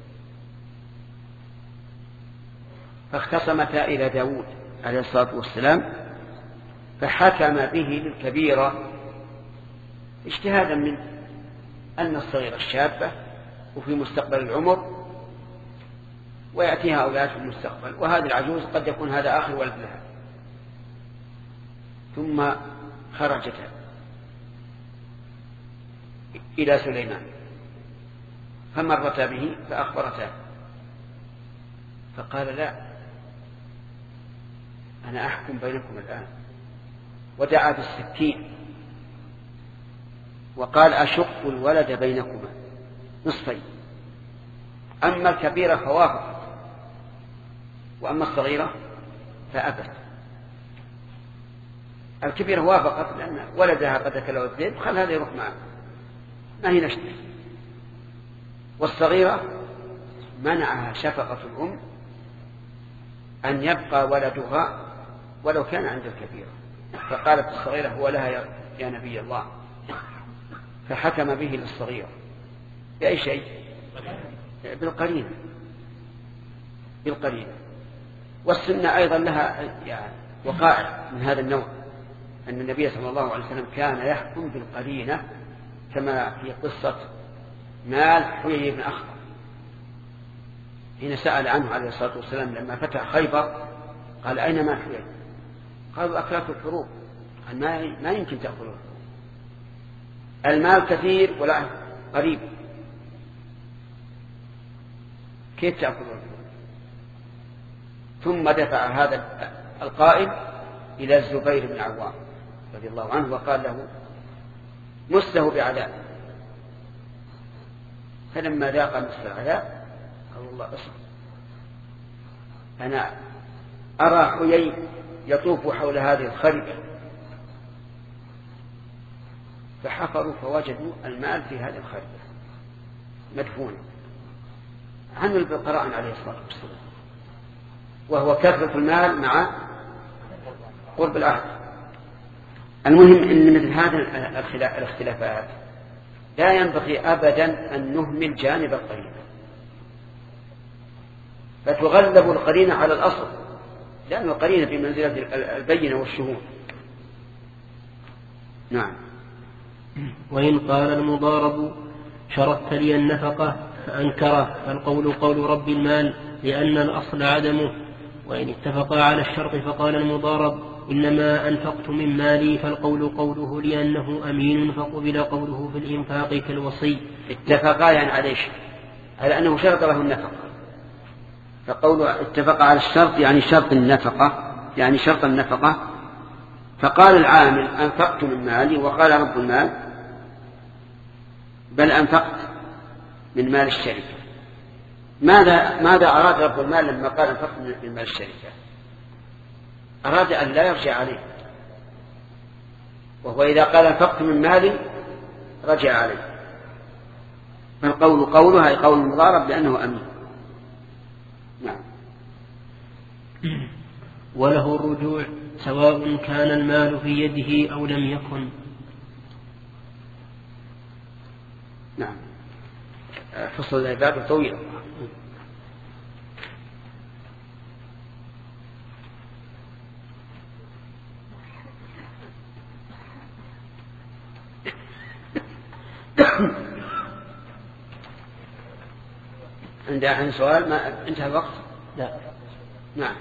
فاختصمتا إلى داود عليه الصلاة والسلام فحكم به للكبيرة اجتهادا منه أن الصغيرة الشابة وفي مستقبل العمر ويأتيها أولاد في المستقبل، وهذه العجوز قد يكون هذا آخر ولد لها. ثم خرجتا إلى سليمان فمرتا به فأخبرتا، فقال لا أنا أحكم بينكم الآن، ودعا بالسكين وقال أشق الولد بينكما نصفين، أما الكبيرة فوافقت وأما الصغيرة فأبت. الكبيرة وافقت لأن ولدها قد أكله الذئب، خل هذا يروح معه ما هي نشتري. والصغيرة منعها شفقة الأم أن يبقى ولدها ولو كان عند الكبيرة، فقالت الصغيرة هو لها يا نبي الله، فحكم به للصغيرة بأي شيء؟ بالقرينة بالقرينة. والسنة أيضا لها يعني وقائع من هذا النوع، أن النبي صلى الله عليه وسلم كان يحكم بالقرينة كما في قصة مال حيي بن أخطر حين سأل عنه عليه الصلاة والسلام لما فتح خيبر قال أين مال حيي؟ قالوا أكلته الحروب. قال ما يمكن تأكله، المال كثير ولا قريب، كيف تأكله؟ ثم دفع هذا القائل إلى الزبير بن عوام رضي الله عنه وقال له مسه بعذاب، فلما ذاق مس العذاب قال الله اصبر، أنا أرى حيي يطوف حول هذه الخربة، فحفروا فوجدوا المال في هذه الخربة مدفون عمل بالقرائن عليه الصلاة والسلام، وهو كثرة المال مع قرب العهد. المهم أن مثل هذه الاختلافات لا ينبغي أبدا أن نهمل جانب القرينة، فتغلب القرينة على الأصل، لأن القرينة في منزلة البينة والشهود. نعم. وإن قال المضارب شرطت لي النفقة فأنكره فالقول قول رب المال لأن الأصل عدمه. وإن اتفقا على الشرط فقال المضارب إنما أنفقت من مالي فالقول قوله لأنه أمين فقبل قوله في الإنفاق كالوصي. اتفقا يعني على ايش؟ على أنه شرط له النفقة، فقول اتفق على الشرط يعني شرط النفقة، يعني شرط النفقة. فقال العامل أنفقت من مالي، وقال رب المال بل أنفقت من مال الشركة. ماذا ماذا أراد رب المال لما قال أنفقت من مال الشركة؟ أراد أن لا يرجع عليه، وهو إذا قال أنفقت من مالي رجع عليه. فالقول قولها أي قول المضارب لأنه أمين. نعم. وله الرجوع سواء كان المال في يده أو لم يكن. نعم. فصل الباب طويل. عندها عن سؤال ما انتهى الوقت؟ لا. نعم.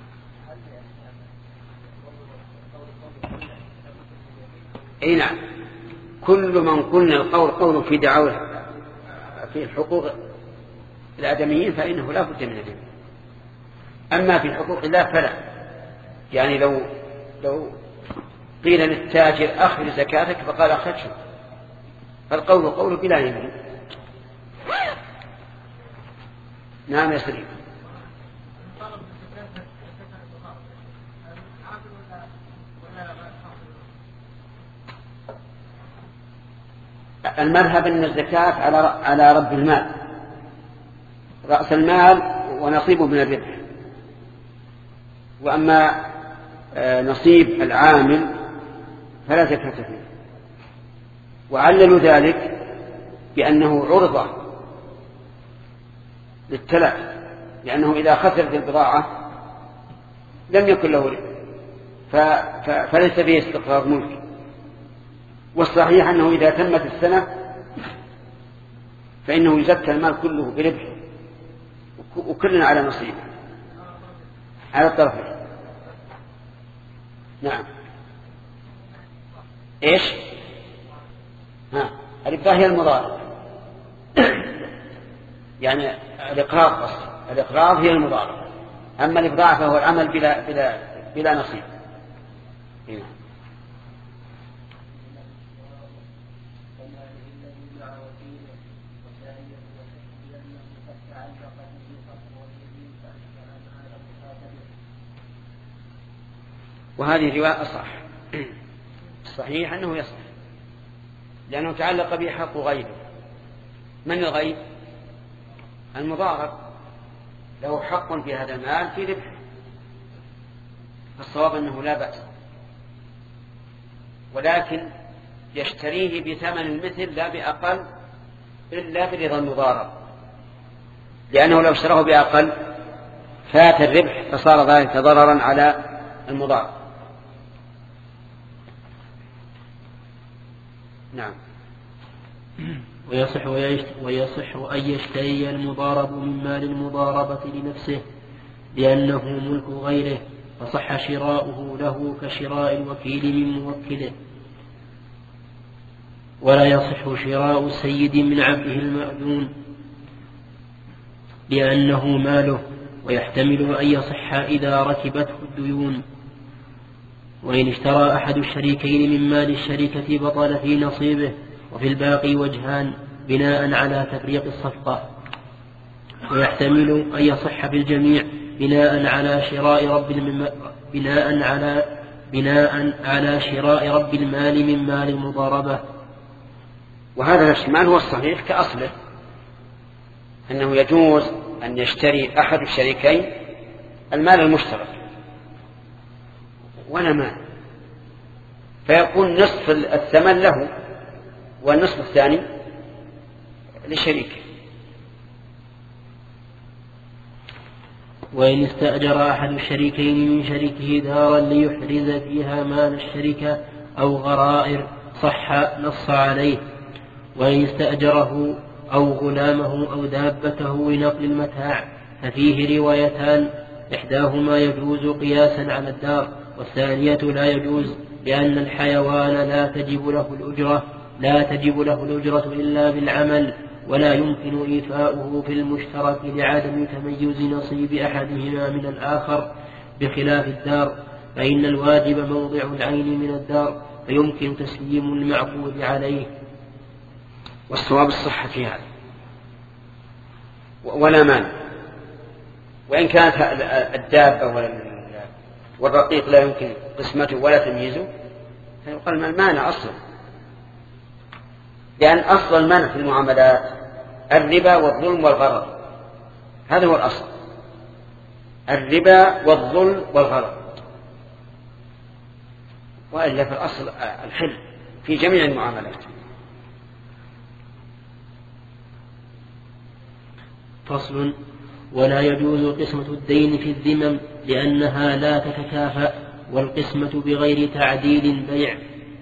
اي نعم، كل من قلنا القول قول في دعوة في حقوق الآدميين فإنه لا بد من الجميع. أما في حقوق الله فلا. يعني لو لو قيل للتاجر أخرج زكاتك فقال أخرجه، فالقول قول بلا يمين. نعم يا سليم. المذهب أن الزكاة على على رب المال، رأس المال ونصيبه من الربح. وأما نصيب العامل فلا زكاة فيه. وعللوا ذلك بأنه عرضة للتلف، لأنه إذا خسرت البضاعة لم يكن له ربح فليس فيه استقرار ملك. والصحيح أنه إذا تمت السنة فإنه يزكى المال كله بربح، وكلنا على نصيبه على الطرفين. نعم. إيش؟ ها، الإبضاع هي المضارب. يعني الإقراض بس، الإقراض هي المضارب. أما الإبضاع فهو العمل بلا بلا بلا نصيب. هنا. وهذه الرواية أصح. الصحيح أنه يصح، لأنه تعلق به حق غيره. من الغيب؟ المضارب له حق في هذا المال في ربح، فالصواب أنه لا بأس، ولكن يشتريه بثمن المثل لا بأقل إلا برضا المضارب، لأنه لو اشتراه بأقل فات الربح فصار ذلك ضررا على المضارب. نعم. ويصح, ويصح أن يشتري المضارب من مال المضاربة لنفسه لأنه ملك غيره، فصح شراؤه له كشراء الوكيل من موكله. ولا يصح شراء سيد من عبده المأذون لأنه ماله، ويحتمل أن يصح إذا ركبته الديون. وإن اشترى أحد الشريكين من مال الشركة بطل في نصيبه. وفي الباقي وجهان بناء على تفريق الصفقة. ويحتمل أن يصح بالجميع بناء على شراء رب الم... بناء على بناء على شراء رب المال من مال المضاربة. وهذا الاحتمال هو الصحيح كأصله، أنه يجوز أن يشتري أحد الشريكين المال المشترك ولا مال، فيكون نصف الثمن له والنصف الثاني للشريك. وإن استأجر أحد الشريكين من شريكه دارا ليحرز فيها مال الشركة أو غرائر صح نص عليه. وإن استأجره أو غلامه أو دابته لنقل المتاع ففيه روايتان، إحداهما يجوز قياسا على الدار، والثانية لا يجوز، لأن الحيوان لا تجب له الأجرة لا تجب له الأجرة إلا بالعمل، ولا يمكن إيفاؤه في المشترك لعدم تميز نصيب أحدهما من الآخر، بخلاف الدار فإن الواجب موضع العين من الدار، فيمكن تسليم المعقود عليه. والصواب الصحة في هذا ولا مانع، وإن كانت الدابة والرقيق لا يمكن قسمته ولا تمييزه فيقال ما المانع أصلا، لأن أصل المانع في المعاملات الربا والظلم والغرر، هذا هو الأصل، الربا والظلم والغرر، وإلا في الأصل الحل في جميع المعاملات. فصل. ولا يجوز قسمة الدين في الذمم لأنها لا تتكافأ، والقسمة بغير تعديل بيع.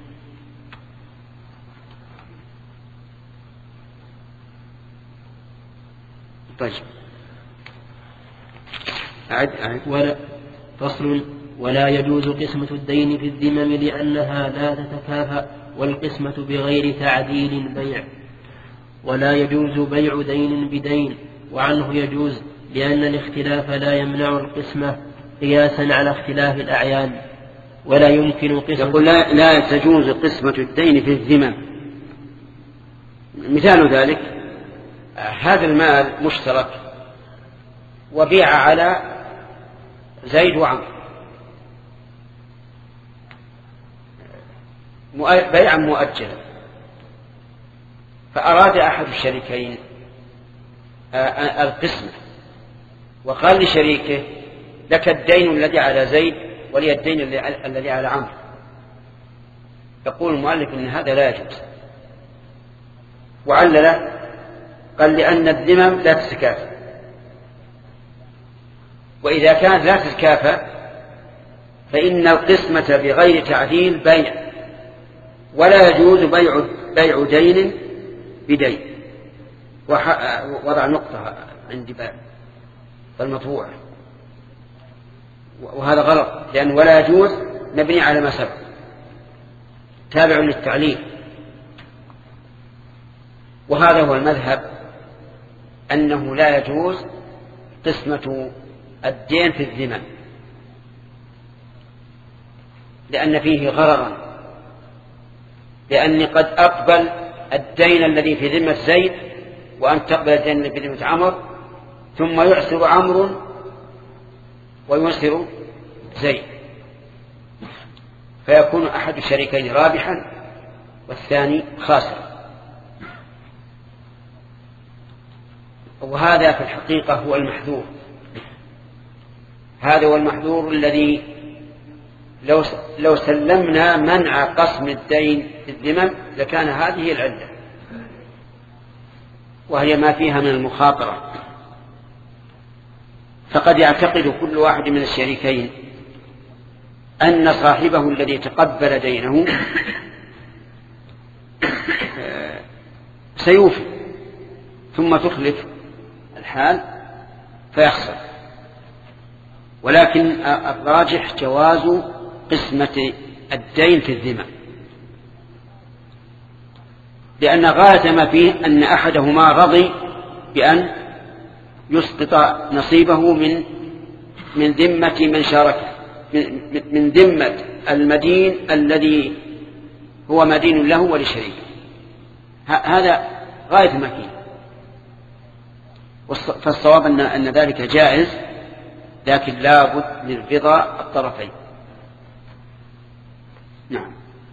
طيب أعد أعد. ولا فصل. ولا يجوز قسمة الدين في الذمم لأنها لا تتكافأ، والقسمة بغير تعديل بيع. ولا يجوز بيع دين بدين، وعنه يجوز، لأن الاختلاف لا يمنع القسمة قياسا على اختلاف الأعيان. ولا يمكن قسمة يقول لا, لا تجوز قسمة الدين في الذمم. مثال ذلك هذا المال مشترك وبيع على زيد وعمرو بيعا مؤجلا، فأراد أحد الشريكين القسمة وقال لشريكه لك الدين الذي على زيد ولي الدين الذي على عمرو، يقول المؤلف إن هذا لا يجوز، وعلل قال لأن الذمم لا تتكافأ، وإذا كانت لا تتكافأ فإن القسمة بغير تعديل بيع، ولا يجوز بيع بيع دين بدين. وضع نقطة عند باب المطبوع، وهذا غلط، لأن ولا يجوز مبني على ما سبق تابع للتعليل. وهذا هو المذهب أنه لا يجوز قسمة الدين في الذمم، لأن فيه غررا، لأني قد أقبل الدين الذي في ذمة زيد وأن تقبل الدين الذي في ذمة عمرو، ثم يعسر عمرو ويعسر زيد، فيكون أحد الشريكين رابحا والثاني خاسرا. وهذا في الحقيقة هو المحذور، هذا هو المحذور الذي لو لو سلمنا منع قسم الدين في الذمم لكان هذه العلة، وهي ما فيها من المخاطرة. فقد يعتقد كل واحد من الشريكين أن صاحبه الذي تقبل دينه سيوفي، ثم تخلف الحال فيخسر. ولكن الراجح جواز قسمة الدين في الذمم، لأن غاية ما فيه أن أحدهما رضي بأن يسقط نصيبه من من ذمة من شاركه، من ذمة المدين الذي هو مدين له ولشريكه، هذا غاية ما فيه. فالصواب أن أن ذلك جائز، لكن لا بد من رضا الطرفين. نعم.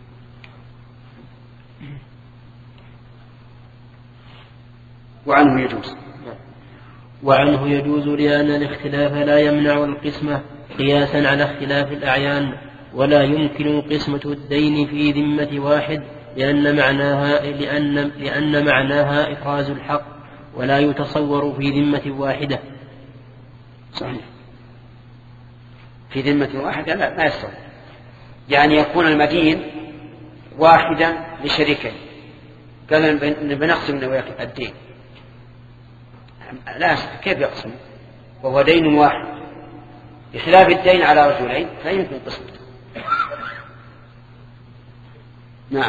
وعنه يجوز وعنه يجوز لأن الاختلاف لا يمنع القسمة قياسا على اختلاف الأعيان، ولا يمكن قسمة الدين في ذمة واحد، لأن معناها لأن لأن معناها إفراز الحق، ولا يتصور في ذمة واحدة. صحيح، في ذمة واحدة لا ما يصح، يعني يكون المدين واحدا لشريكين قال بنقسم الدين، لا، كيف يقسم وهو دين واحد؟ بخلاف الدين على رجلين فيمكن قسمه. نعم.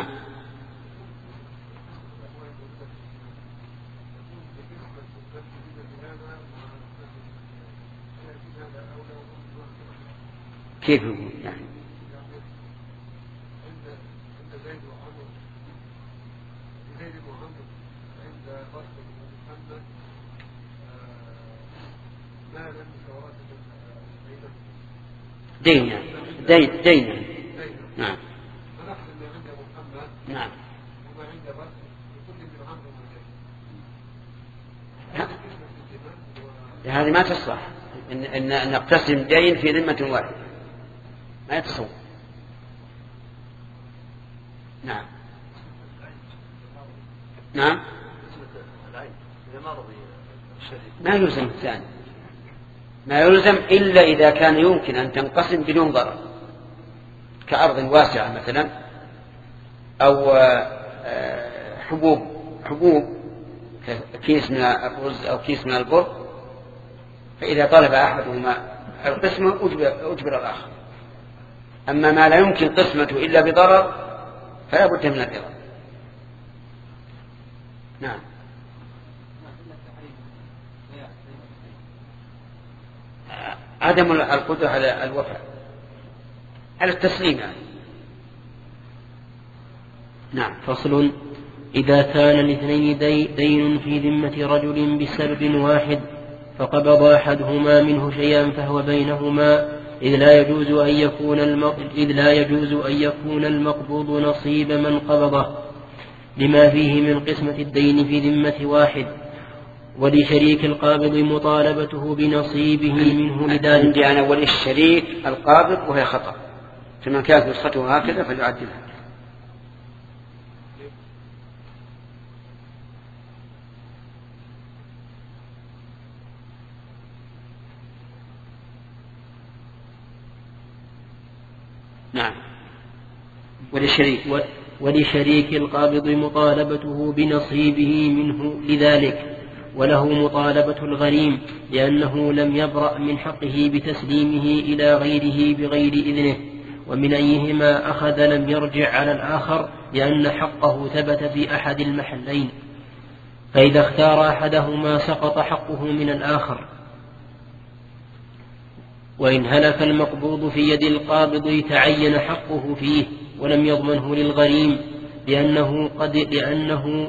كيف يقول يعني؟ دين يعني. دين دين يعني. نعم نعم. هذه ما تصلح إن, إن نقتسم دين في ذمة واحدة، ما يتصور. نعم نعم. ما يلزم الثاني، ما يلزم إلا إذا كان يمكن أن تنقسم بدون ضرر، كأرض واسعة مثلا، أو حبوب حبوب كيس من الرز أو كيس من البر، فإذا طلب أحدهما القسمة أجبر الآخر. أما ما لا يمكن قسمته إلا بضرر فلا بد من الضرر. نعم. عدم القدرة على الوفاء، على التسليم يعني. نعم. فصل. إذا كان الاثنين دين في ذمة رجل بسبب واحد فقبض أحدهما منه شيئا فهو بينهما، إذ لا يجوز أن يكون إذ لا يجوز أن يكون المقبوض نصيب من قبضه لما فيه من قسمة الدين في ذمة واحد، ولشريك القابض مطالبته بنصيبه منه لذلك. عندي أنا وللشريك القابض وهي خطأ، فمن كانت نسخته هكذا فليعدلها. نعم. ولشريك ولشريك القابض مطالبته بنصيبه منه لذلك، وله مطالبة الغريم لأنه لم يبرأ من حقه بتسليمه إلى غيره بغير إذنه، ومن أيهما أخذ لم يرجع على الآخر لأن حقه ثبت في أحد المحلين، فإذا اختار أحدهما سقط حقه من الآخر. وإن هلك المقبوض في يد القابض تعين حقه فيه ولم يضمنه للغريم لأنه قد لأنه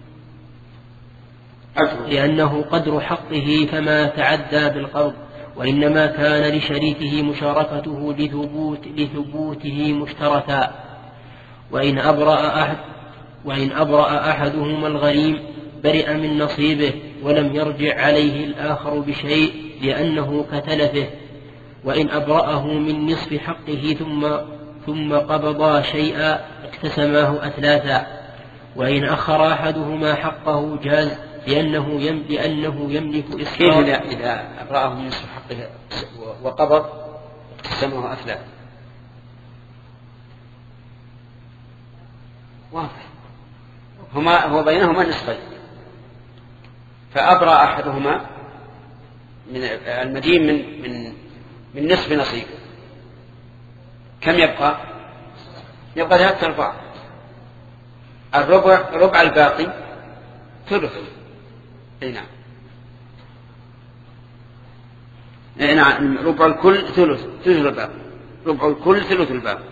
لأنه قدر حقه فما تعدى بالقبض، وإنما كان لشريكه مشاركته لثبوت لثبوته مشتركا. وإن أبرأ أحد وإن أبرأ أحدهما الغريم برئ من نصيبه ولم يرجع عليه الآخر بشيء لأنه كتلفه. وإن أبرأه من نصف حقه ثم ثم قبضا شيئا اقتسماه أثلاثا. وإن أخر أحدهما حقه جاز لأنه يم لأنه يملك إسقاط. كيف إذا أبرأه من نصف حقه وقبض اقتسمه أثلاثا؟ واضح، هما هو بينهما نصفين، فأبرأ أحدهما من المدين من من من نصف نصيبه، كم يبقى؟ يبقى ثلاثة أرباع، الربع ربع الباقي ثلث. اي نعم. اي نعم، ربع الكل ثلث ثلث الباقي، ربع الكل ثلث الباقي.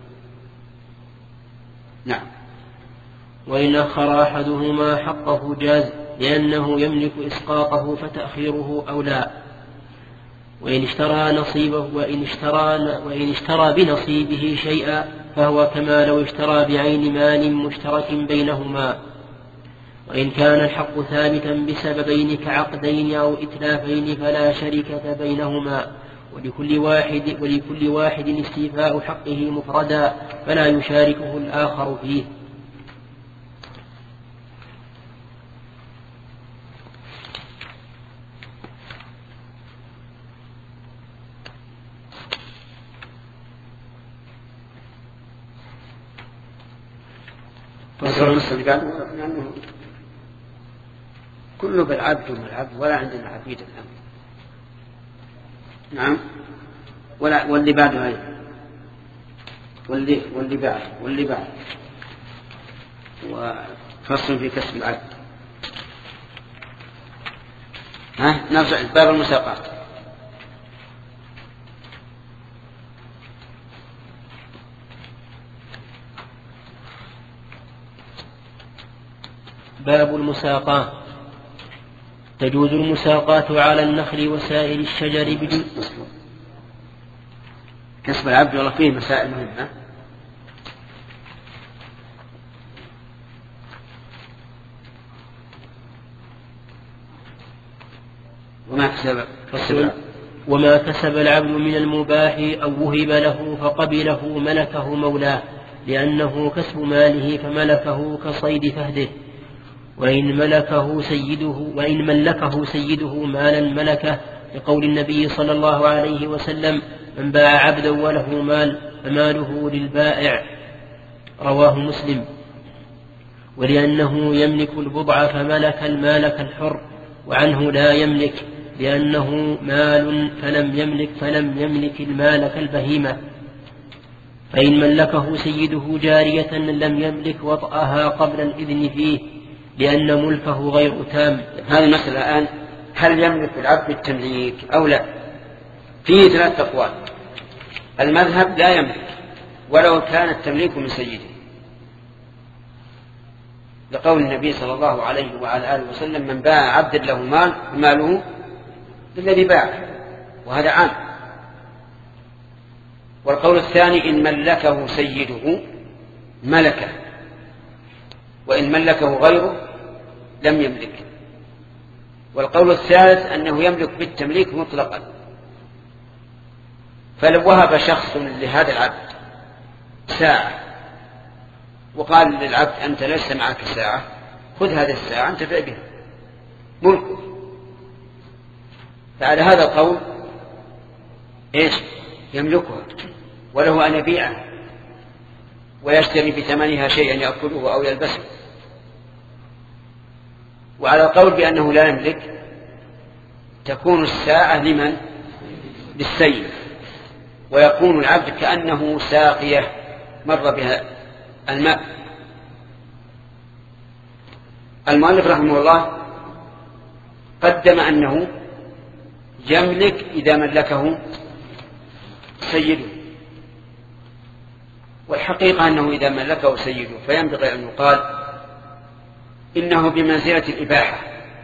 نعم. وإن أخر أحدهما حقه جاز لأنه يملك إسقاطه فتأخيره أولى. وإن اشترى نصيبه وإن اشترى وإن اشترى بنصيبه شيئا فهو كما لو اشترى بعين مال مشترك بينهما. وإن كان الحق ثابتا بسببين كعقدين أو إتلافين فلا شركة بينهما، ولكل واحد ولكل واحد استيفاء حقه مفردا فلا يشاركه الآخر فيه. لأنه كله بالعبد والعبد ولا عندنا عبيد الآن. نعم. ولا واللي بعده أيضا واللي واللي بعد واللي بعد وفصل في كسب العبد. ها نرجع باب المساقات. باب المساقات. تجوز المساقات على النخل وسائر الشجر بدون كسب العبد. والله فيه مسائل مهمة. وما كسب وما كسب العبد من المباح أو وهب له فقبله ملكه مولاه لأنه كسب ماله فملكه كصيد فهده. وإن ملكه سيده وإن ملكه سيده مالا ملكه لقول النبي صلى الله عليه وسلم من باع عبدا وله مال فماله للبائع رواه مسلم. ولأنه يملك البضع فملك المال كالحر وعنه لا يملك لأنه مال فلم يملك فلم يملك المال كالبهيمة. فإن ملكه سيده جارية لم يملك وطأها قبل الإذن فيه لأن ملكه غير تام. هذه المسألة الآن هل يملك العبد التمليك أو لا؟ فيه ثلاث أقوال. المذهب لا يملك ولو كان التمليك من سيده لقول النبي صلى الله عليه وعلى آله وسلم من باع عبد له مال ماله للذي باعه وهذا عام. والقول الثاني إن ملكه سيده ملكه وإن ملكه غيره لم يملك. والقول الثالث أنه يملك بالتمليك مطلقا. فلو وهب شخص لهذا العبد ساعة وقال للعبد أنت ليس معك ساعة خذ هذه الساعة انتفع بها ملكه. فعلى هذا القول إيش يملكها وله أن يبيعها ويشتري بثمنها شيئا يأكله أو يلبسه. وعلى القول بأنه لا يملك تكون الساعة لمن؟ للسيد ويكون العبد كأنه ساقية مر بها الماء. المؤلف رحمه الله قدم أنه يملك إذا ملكه سيده والحقيقة أنه إذا ملكه سيده فينبغي أن يقال إنه بمنزلة الإباحة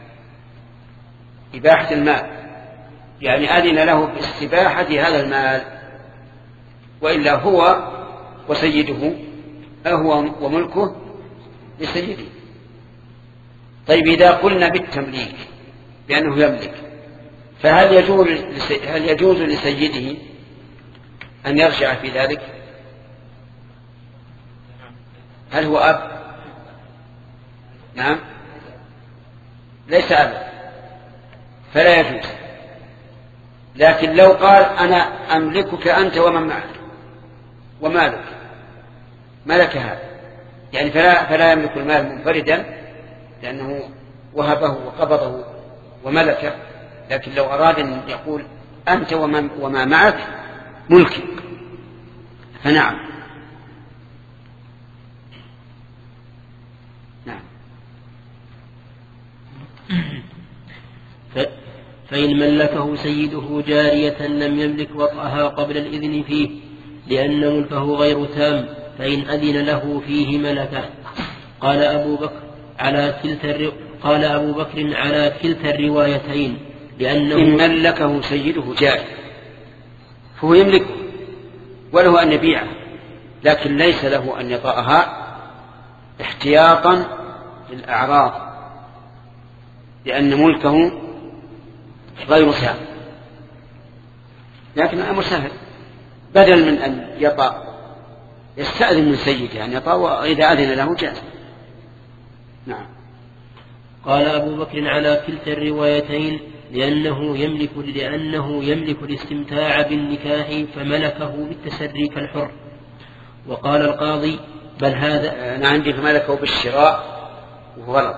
إباحة المال يعني أذن له باستباحة هذا المال وإلا هو وسيده هو وملكه لسيده. طيب إذا قلنا بالتمليك بأنه يملك فهل يجوز هل يجوز لسيده أن يرجع في ذلك؟ هل هو أب؟ نعم ليس أبا فلا يجوز. لكن لو قال أنا أملكك أنت ومن معك ومالك ملك هذا يعني فلا, فلا يملك المال منفردا لأنه وهبه وقبضه وملكه. لكن لو أراد أن يقول أنت وما معك ملكي فنعم. نعم. فإن ملكه سيده جارية لم يملك وطأها قبل الإذن فيه لأن ملكه غير تام فإن أذن له فيه ملكه. قال أبو بكر على كلتا قال أبو بكر على كلتا الروايتين لأنه إن ملكه سيده جارية فهو يملكه وله أن يبيعه لكن ليس له أن يطأها احتياطا للأعراض لأن ملكه غير تام. لكن الأمر سهل بدل من أن يطأ يستأذن من سيده أن يطأ وإذا أذن له جاز. نعم. قال أبو بكر على كلتا الروايتين لأنه يملك لأنه يملك الاستمتاع بالنكاح فملكه بالتسري كالحر. وقال القاضي بل هذا أنا عندي فما ذكروا بالشراء وهو غلط.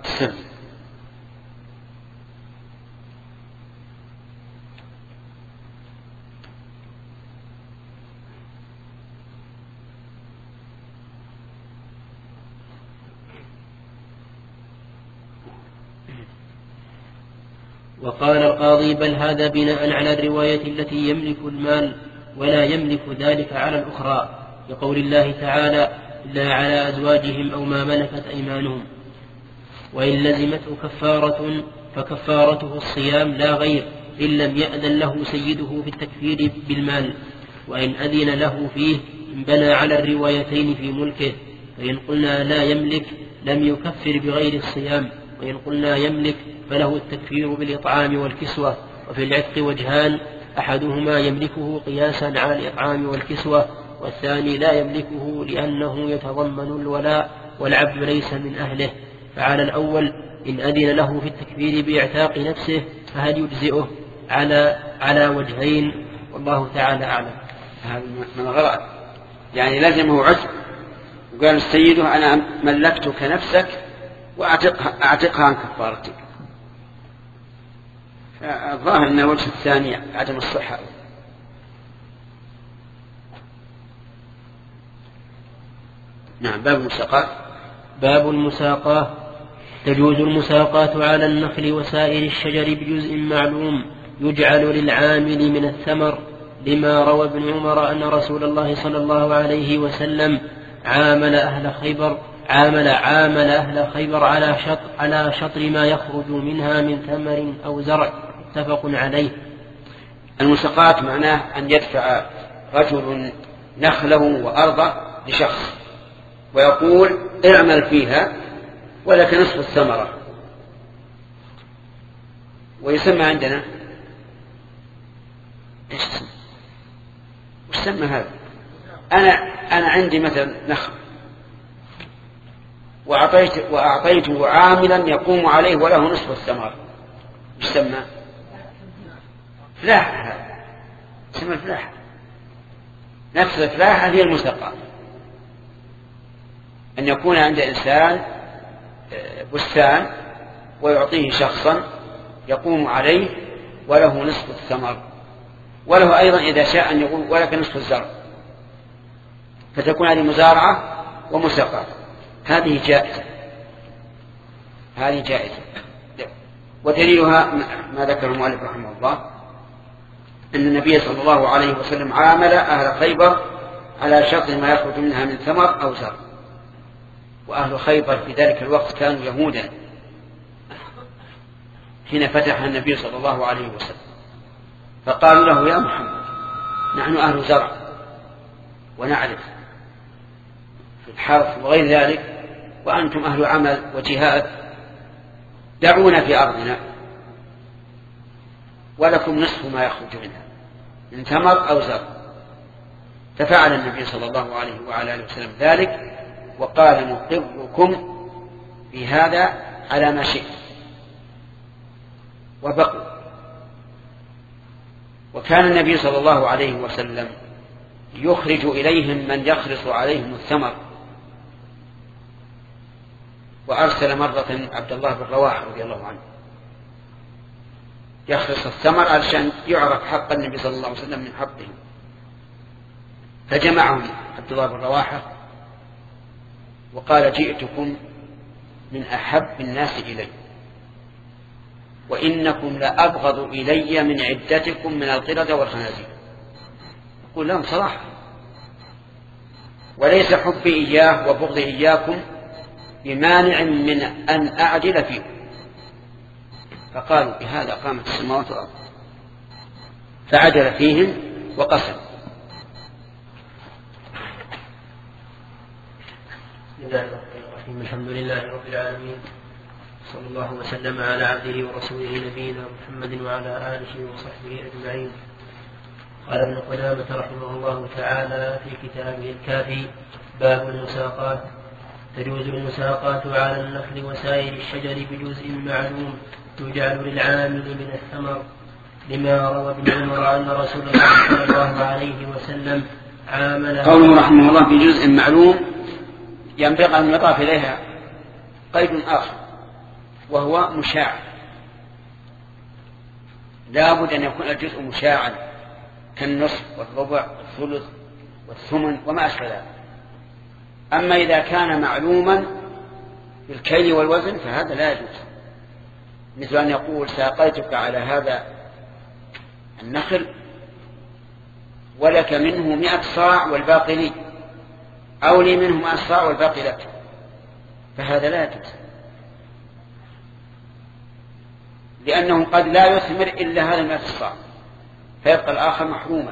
وقال القاضي بل هذا بناء على الرواية التي يملك المال ولا يملك ذلك على الأخرى، لقول الله تعالى إلا على أزواجهم أو ما ملكت أيمانهم. وإن لزمته كفارة فكفارته الصيام لا غير، إن لم يأذن له سيده في التكفير بالمال، وإن أذن له فيه إن بنى على الروايتين في ملكه، فإن قلنا لا يملك لم يكفر بغير الصيام، وإن قلنا يملك فله التكفير بالإطعام والكسوة. وفي العتق وجهان، أحدهما يملكه قياسا على الإطعام والكسوة، والثاني لا يملكه لأنه يتضمن الولاء والعبد ليس من أهله. فعلى الأول إن أذن له في التكفير بإعتاق نفسه فهل يجزئه على على وجهين، والله تعالى أعلم. هذا من غلط، يعني لازمه عتق، وقال السيد أنا ملكتك نفسك وأعتقها أعتقها عن كفارتك. الظاهر أن الوجه الثاني عدم الصحة. نعم. باب المساقات. باب المساقات. تجوز المساقات على النخل وسائر الشجر بجزء معلوم يجعل للعامل من الثمر، لما روى ابن عمر أن رسول الله صلى الله عليه وسلم عامل أهل خيبر عامل عامل أهل خيبر على شطر على شطر ما يخرج منها من ثمر أو زرع، متفق عليه. المساقات معناه أن يدفع رجل نخله وأرضه لشخص ويقول اعمل فيها ولك نصف الثمرة، ويسمى عندنا ايش اسمه؟ وش سمى هذا؟ أنا أنا عندي مثلا نخل وأعطيت وأعطيته عاملا يقوم عليه وله نصف الثمرة، وش سمى؟ فلاحة. هذا سمى الفلاحة. نفس الفلاحة هي المساقات، أن يكون عند إنسان بستان ويعطيه شخصا يقوم عليه وله نصف الثمر، وله أيضا إذا شاء أن يقول ولك نصف الزرع، فتكون هذه مزارعة ومساقات. هذه جائزة هذه جائزة ودليلها ما ذكر المؤلف رحمه الله أن النبي صلى الله عليه وسلم عامل أهل خيبر على شطر ما يخرج منها من ثمر أو زرع. وأهل خيبر في ذلك الوقت كانوا يهودا حين فتح النبي صلى الله عليه وسلم، فقالوا له يا محمد نحن أهل زرع ونعرف في الحرث وغير ذلك، وأنتم أهل عمل وجهاد، دعونا في أرضنا ولكم نصف ما يخرج منها من ثمر أو زرع. ففعل النبي صلى الله عليه وعلى آله وسلم ذلك وقال نقركم بهذا على ما شئت، وبقوا. وكان النبي صلى الله عليه وسلم يخرج إليهم من يخرص عليهم الثمر، وأرسل مرة عبد الله بن رواحة رضي الله عنه يخرص الثمر علشان يعرف حق النبي صلى الله عليه وسلم من حقه، فجمعهم عبد الله بن رواحة وقال جئتكم من أحب الناس إلي، وإنكم لأبغض إلي من عدتكم من القردة والخنازير. يقول لهم صراحة، وليس حبي إياه وبغضي إياكم بمانع من أن أعدل فيكم. فقالوا بهذا قامت السماوات والأرض، فعدل فيهم وقسم. الحمد لله رب العالمين، صلى الله وسلم على عبده ورسوله نبينا محمد وعلى آله وصحبه أجمعين. قال ابن قدامة رحمه الله تعالى في كتابه الكافي: باب المساقات. تجوز المساقات على النخل وسائر الشجر بجزء معلوم يجعل للعامل من الثمر، لما روى ابن عمر أن رسول الله صلى الله عليه وسلم عامل. قوله رحمه الله في جزء معلوم ينبغي أن يضاف إليها قيد آخر وهو مشاع، لا بد أن يكون الجزء مشاعا كالنصف والربع والثلث والثمن وما أشبه ذلك. أما إذا كان معلوما بالكيل والوزن فهذا لا يجوز، مثل أن يقول ساقيتك على هذا النخل ولك منه مئة صاع والباقي لي، أو لي منه مئة صاع والباقي لك، فهذا لا يجوز، لأنه قد لا يثمر إلا هذا المئة الصاع فيبقى الآخر محروما،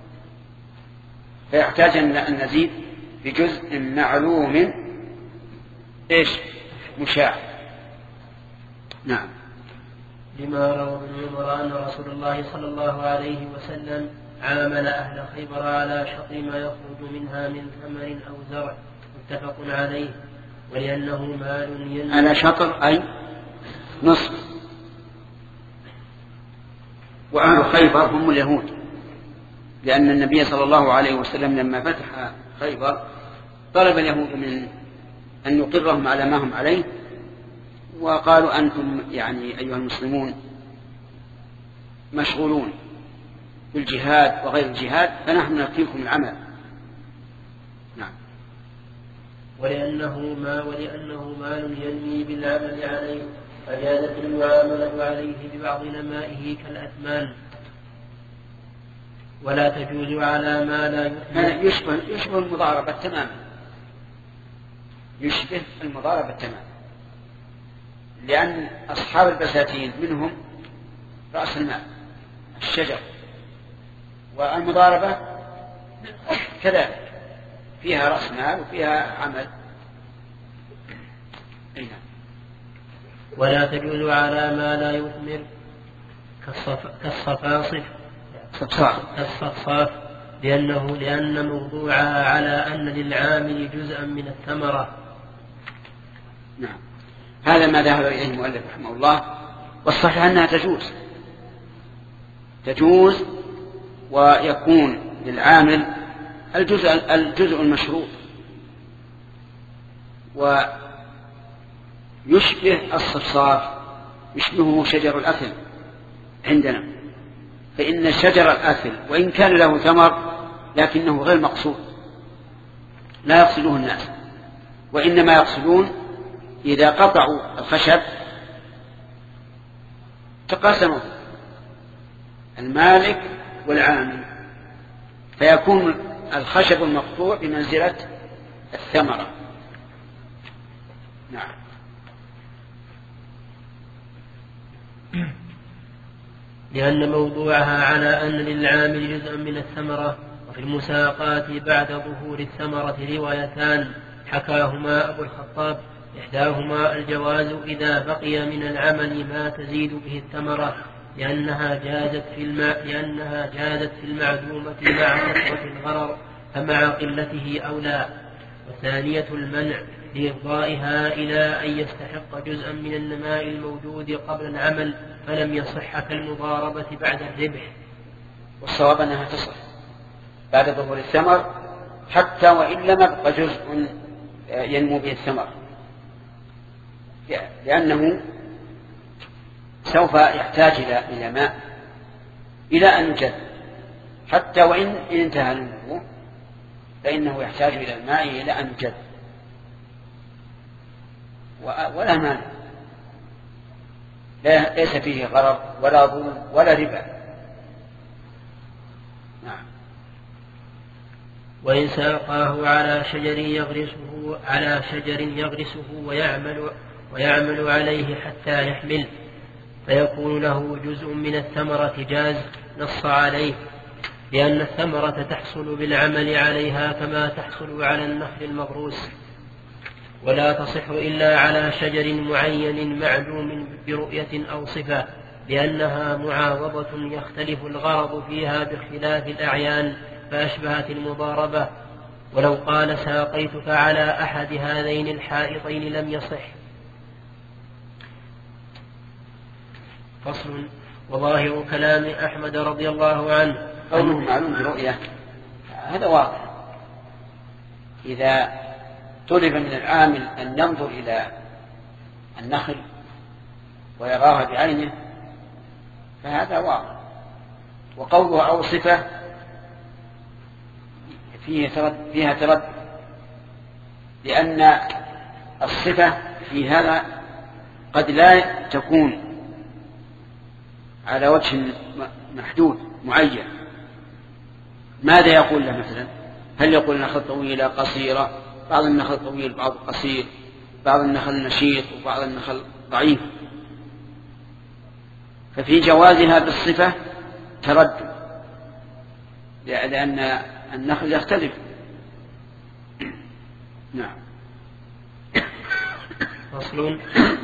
فيحتاج أن نزيد بجزء معلوم إيش مشاع. نعم. لما روى ابن عمر أن رسول الله صلى الله عليه وسلم عامل أهل خيبر على شطر ما يخرج منها من ثمر أو زرع، متفق عليه. ولأنه مال ينمو على شطر أي نصف، وأهل خيبر هم اليهود، لأن النبي صلى الله عليه وسلم لما فتح خيبر طلب اليهود من أن يقرهم على ما هم عليه، وقالوا أنتم يعني أيها المسلمون مشغولون بالجهاد وغير الجهاد فنحن نكفيكم العمل. نعم. ولأنه ما ولأنه مال ينمي بالعمل عليه فجازت المعاملة عليه ببعض نمائه كالأثمان، ولا تجوز على ما لا يثمر. يشبه يشبه المضاربة تماما، يشبه المضاربة تماما، لأن أصحاب البساتين منهم رأس المال الشجر، والمضاربة كذلك فيها رأس مال وفيها عمل. ولا تجوز على ما لا يثمر كالصفاصف كالصفصاف، لأنه لأن موضوعها على أن للعامل جزءا من الثمرة. نعم. هذا ما ذهب إليه المؤلف رحمه الله، والصحيح أنها تجوز تجوز ويكون للعامل الجزء الجزء المشروط، ويشبه الصفصاف، يشبهه شجر الأثل عندنا، فإن شجر الأثل وإن كان له ثمر لكنه غير مقصود، لا يقصده الناس، وإنما يقصدون إذا قطعوا الخشب تقاسموا المالك والعامل، فيكون الخشب المقطوع بمنزلة الثمرة. نعم. لأن موضوعها على أن للعامل جزءا من الثمرة. وفي المساقات بعد ظهور الثمرة روايتان حكاهما أبو الخطاب، إحداهما الجواز إذا بقي من العمل ما تزيد به الثمرة، لأنها جازت في الماء لأنها جازت في المعدومة مع كثرة الغرر فمع قلته أولى. والثانية المنع لإفضائها إلى أن يستحق جزءا من النماء الموجود قبل العمل فلم يصح كالمضاربة بعد الربح. والصواب أنها تصح بعد ظهور الثمر حتى وإن لم يبقى جزء ينمو به الثمر، لأنه سوف يحتاج إلى ماء إلى أن يجد، حتى وإن انتهى النمو فإنه يحتاج إلى الماء إلى أن يجد، ولا مانع، ليس فيه غرض ولا ظلم ولا ربا. نعم. وإن ساقاه على شجر يغرسه على شجر يغرسه ويعمل ويعمل عليه حتى يحمل فيكون له جزء من الثمرة جاز، نص عليه، لأن الثمرة تحصل بالعمل عليها كما تحصل على النخل المغروس، ولا تصح إلا على شجر معين معلوم برؤية أو صفة، لأنها معاوضة يختلف الغرض فيها باختلاف الأعيان فأشبهت المضاربة. ولو قال ساقيتك على أحد هذين الحائطين لم يصح. فصل. وظاهر كلام أحمد رضي الله عنه قوله معلوم برؤية هذا واضح، إذا طلب من العامل أن ينظر إلى النخل ويراها بعينه فهذا واضح. وقوله أو صفة فيها تردد، لأن الصفة في هذا قد لا تكون على وجه محدود معين. ماذا يقول له مثلا؟ هل يقول النخل طويلة قصيرة؟ بعض النخل طويل بعض قصير، بعض النخل نشيط وبعض النخل ضعيف. ففي جوازها بالصفة تردد، لأن النخل يختلف. نعم. فصل.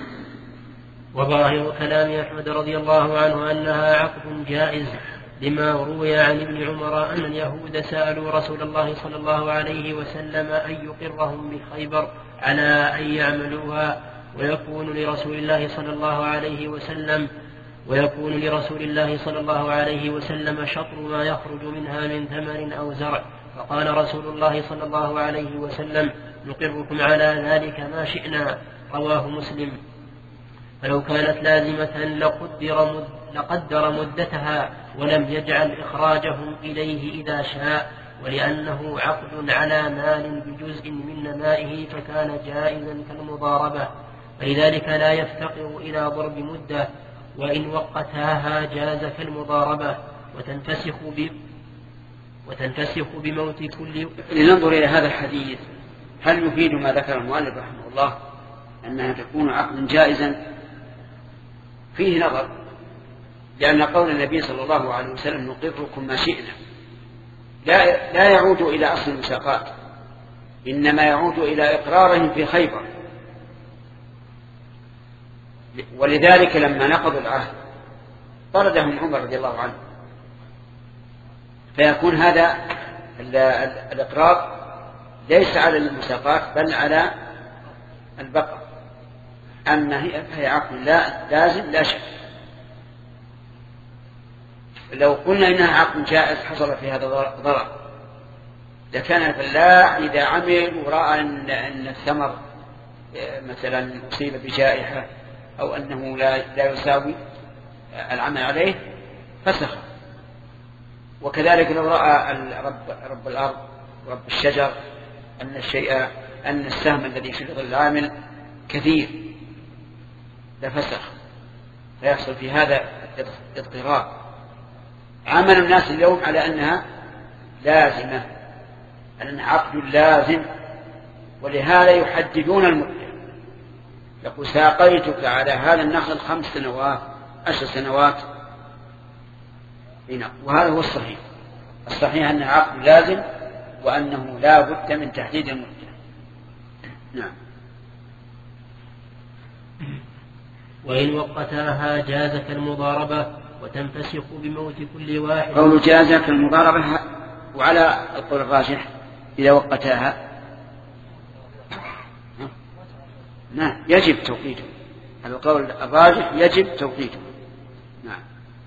وظاهر كلام أحمد رضي الله عنه أنها عقد جائز، لما روي عن ابن عمر أن اليهود سألوا رسول الله صلى الله عليه وسلم أن يقرهم بخيبر على أن يعملوها، ويكون لرسول الله صلى الله عليه وسلم ويكون لرسول الله صلى الله عليه وسلم شطر ما يخرج منها من ثمر أو زرع. فقال رسول الله صلى الله عليه وسلم: نقركم على ذلك ما شئنا. رواه مسلم. فلو كانت لازمة لقدر, مد لقدر مدتها ولم يجعل إخراجهم إليه إذا شاء، ولأنه عقد على مال بجزء من نمائه فكان جائزا كالمضاربة، فلذلك لا يفتقر إلى ضرب مدة، وإن وقتاها جاز كالمضاربة وتنفسخ, ب... وتنفسخ بموت كل. لننظر إلى هذا الحديث هل يفيد ما ذكر المؤلف رحمه الله أنها تكون عقد جائزا؟ فيه نظر، لأن قول النبي صلى الله عليه وسلم نقركم ما شئنا لا, لا يعود إلى أصل المساقات، إنما يعود إلى إقرارهم في خيبر. ولذلك لما نقضوا العهد طردهم عمر رضي الله عنه، فيكون هذا الإقرار ليس على المساقات بل على البقر، أما هي عقد لا لازم لا شك. لو قلنا إنها عقد جائز حصل في هذا ضرر، لكان الفلاح إذا عمل ورأى أن الثمر مثلا أصيب بجائحة أو أنه لا, لا يساوي العمل عليه فسخ. وكذلك لو رأى رب, رب الأرض ورب الشجر أن الشيء أن السهم الذي في ظل العامل كثير لفسخ، فيحصل في هذا اضطراب. عمل الناس اليوم على أنها لازمة، أنها عقد لازم، ولهذا يحددون المدة. يقول ساقيتك على هذا النخل خمس سنوات عشر سنوات، وهذا هو الصحيح. الصحيح أنها عقد لازم وأنه لا بد من تحديد المدة. نعم. وإن وقتاها جاز كالمضاربة وتنفسخ بموت كل واحد. قول جاز كالمضاربة، وعلى القول الراجح إذا وقتاها نعم يجب توقيته. على القول الراجح يجب توقيته. نعم.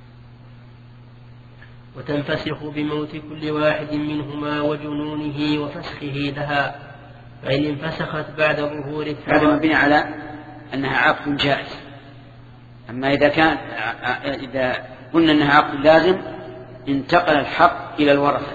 وتنفسخ بموت كل واحد منهما وجنونه وفسخه لها، فإن انفسخت بعد ظهور الثمر. هذا مبني على أنها عقد جائز. أما إذا كان إذا قلنا أنها عقد لازم انتقل الحق إلى الورثة.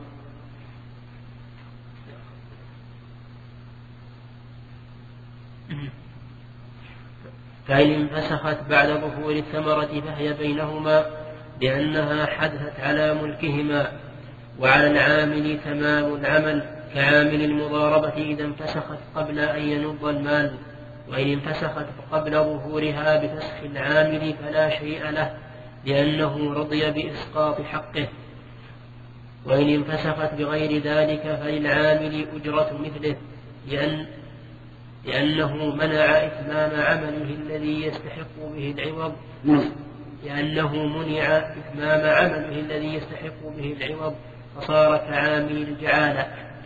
فإن انفسخت بعد ظهور الثمرة فهي بينهما لأنها حدثت على ملكهما، وعلى العامل تمام العمل كعامل المضاربة إذا انفسخت قبل أن ينض المال. وإن انفسخت قبل ظهورها بفسخ العامل فلا شيء له، لأنه رضي بإسقاط حقه. وإن انفسخت بغير ذلك فللعامل أجرة مثله، لأن لأنه منع إتمام عمله الذي يستحق به العوض لأنه منع إتمام عمله الذي يستحق به العوض فصار كعامل الجعالة.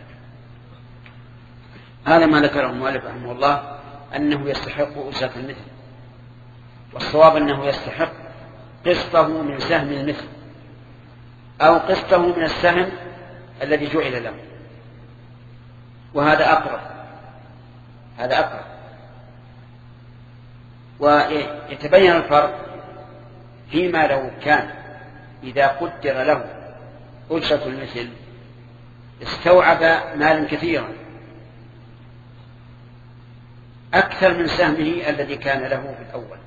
هذا ما ذكره المؤلف رحمه الله أنه يستحق أجرة المثل، والصواب أنه يستحق قسطه من سهم المثل أو قسطه من السهم الذي جعل له، وهذا أقرب، هذا أقرب. ويتبين الفرق فيما لو كان إذا قدر له أجرة المثل استوعب مالا كثيرا أكثر من سهمه الذي كان له في الأول،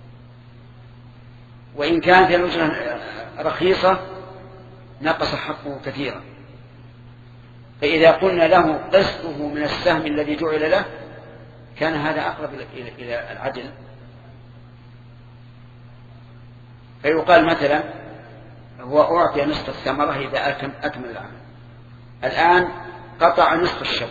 وإن كانت الأجرة رخيصة نقص حقه كثيرا. فإذا قلنا له قسطه من السهم الذي جعل له كان هذا أقرب إلى العدل. فيقال مثلا هو أعطي نصف الثمرة إذا أكمل العمل، الآن قطع نصف الشوك،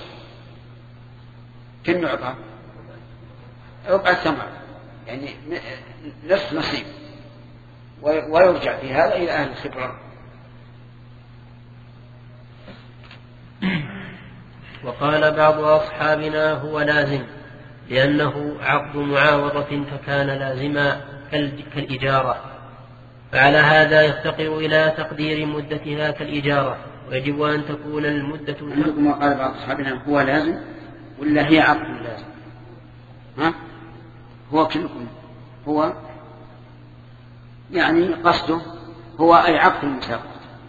كم يعطى؟ ربع الثمرة، يعني نصف نصيب، ويرجع في هذا إلى أهل الخبرة. وقال بعض أصحابنا هو لازم لأنه عقد معاوضة فكان لازما كالإجارة، فعلى هذا يفتقر إلى تقدير مدتها كالإجارة، ويجب أن تكون المدة. عندكم وقال بعض أصحابنا هو لازم ولا هي عقد لازم؟ ها؟ هو كلكم هو يعني قصده هو أي عقد المساقط.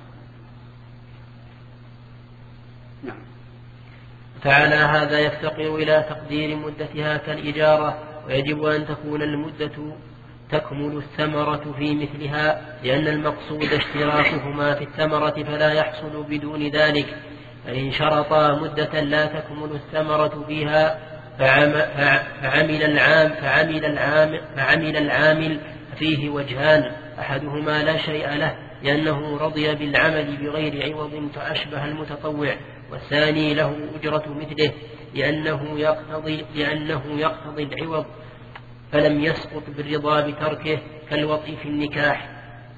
نعم. فعلى هذا يفتقر إلى تقدير مدتها كالإجارة، ويجب أن تكون المدة تكمل الثمرة في مثلها، لأن المقصود اشتراكهما في الثمرة فلا يحصل بدون ذلك. فإن شرطا مدة لا تكمل الثمرة فيها فعمل العام فعمل العام فعمل العامل فيه وجهان: أحدهما لا شيء له لأنه رضي بالعمل بغير عوض فأشبه المتطوع، والثاني له أجرة مثله لأنه يقتضي لأنه يقتضي العوض فلم يسقط بالرضا بتركه كالوطء في النكاح.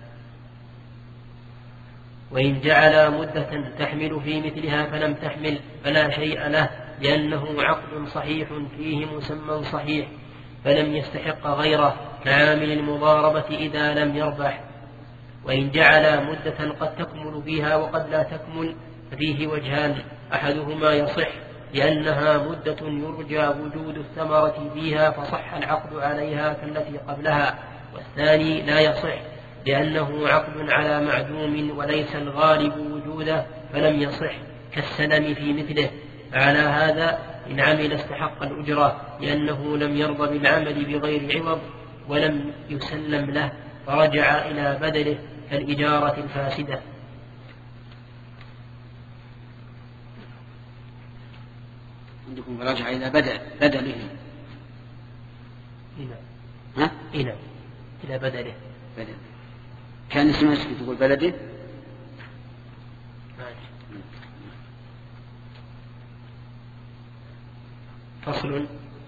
وإن جعل مدة تحمل في مثلها فلم تحمل فلا شيء له لأنه عقد صحيح فيه مسمى صحيح فلم يستحق غيره كعامل المضاربة إذا لم يربح. وإن جعل مدة قد تكمل فيها وقد لا تكمل ففيه وجهان: أحدهما يصح لأنها مدة يرجى وجود الثمرة فيها فصح العقد عليها كالتي قبلها، والثاني لا يصح لأنه عقد على معدوم وليس الغالب وجوده فلم يصح كالسلم في مثله. فعلى هذا إن عمل استحق الأجرة لأنه لم يرضى بالعمل بغير عوض ولم يسلم له فرجع إلى بدله كالإجارة الفاسدة. عندكم رجع إلى بدل بدله هنا ها؟ هنا إلى بدله بدل. كان اسمه تقول بلده فصل.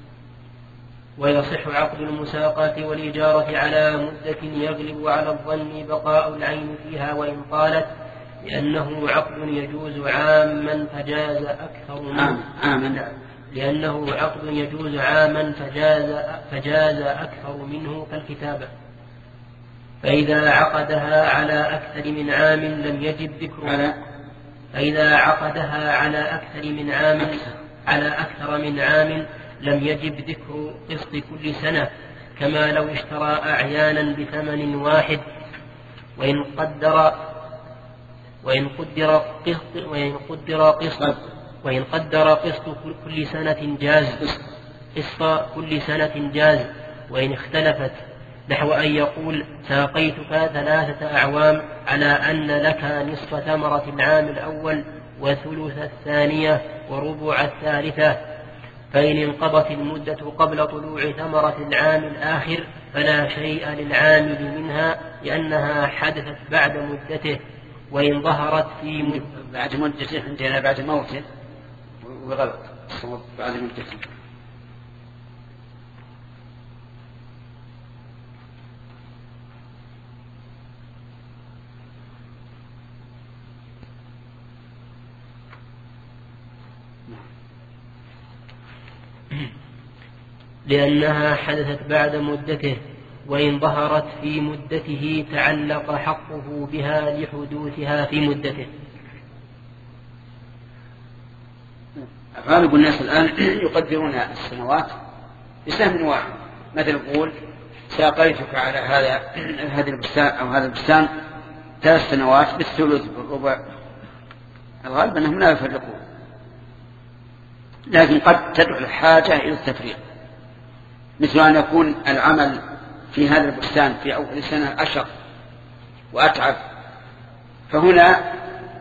ويصح عقد المساقات والإجارة على مدة يغلب على الظن بقاء العين فيها وإن طالت، لأنه عقد يجوز عاما فجاز أكثر منه عاما لأنه عقد يجوز عاما فجاز فجاز أكثر منه كالكتابة. فإذا عقدها على أكثر من عام لم يجب ذكرها فإذا عقدها على أكثر من عام على أكثر من عام لم يجب ذكر قسط كل سنة، كما لو اشترى أعيانا بثمن واحد. وإن قدر وإن قدر قسط وإن قدر قسط وإن قدر قسط كل سنة جاز قسط كل سنة جاز. وإن اختلفت نحو أن يقول: ساقيتك ثلاثة أعوام على أن لك نصف ثمرة العام الأول وثلث الثانية وربع الثالثة، فإن انقضت المدة قبل طلوع ثمرة العام الآخر فلا شيء للعامل منها لأنها حدثت بعد مدته. وإن ظهرت في مدة بعد مدته عندنا بعد موته وغلط بعد مدته. لأنها حدثت بعد مدته. وإن ظهرت في مدته تعلق حقه بها لحدوثها في مدته. غالب الناس الآن يقدرون السنوات بسهم واحد، مثل يقول ساقيتك على هذا هذا البستان أو هذا البستان ثلاث سنوات بالثلث بالربع. الغالب أنهم لا يفرقون، لكن قد تدعو الحاجة إلى التفريق، مثل أن يكون العمل في هذا البستان في أول سنة أشق وأتعب، فهنا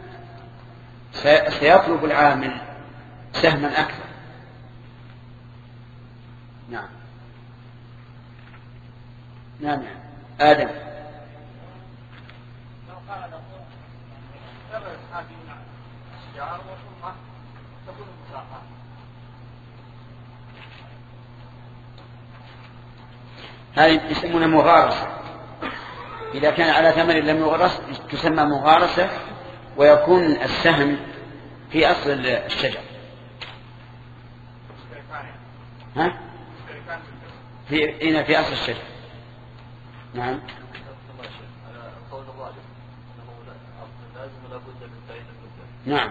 سيطلب العامل سهما أكثر. نعم نعم آدم. هذه يسمونها مغارسة، إذا كان على ثمن لم يغرس تسمى مغارسة، ويكون السهم في أصل الشجر. ها؟ في هنا في أصل الشجر. نعم. نعم.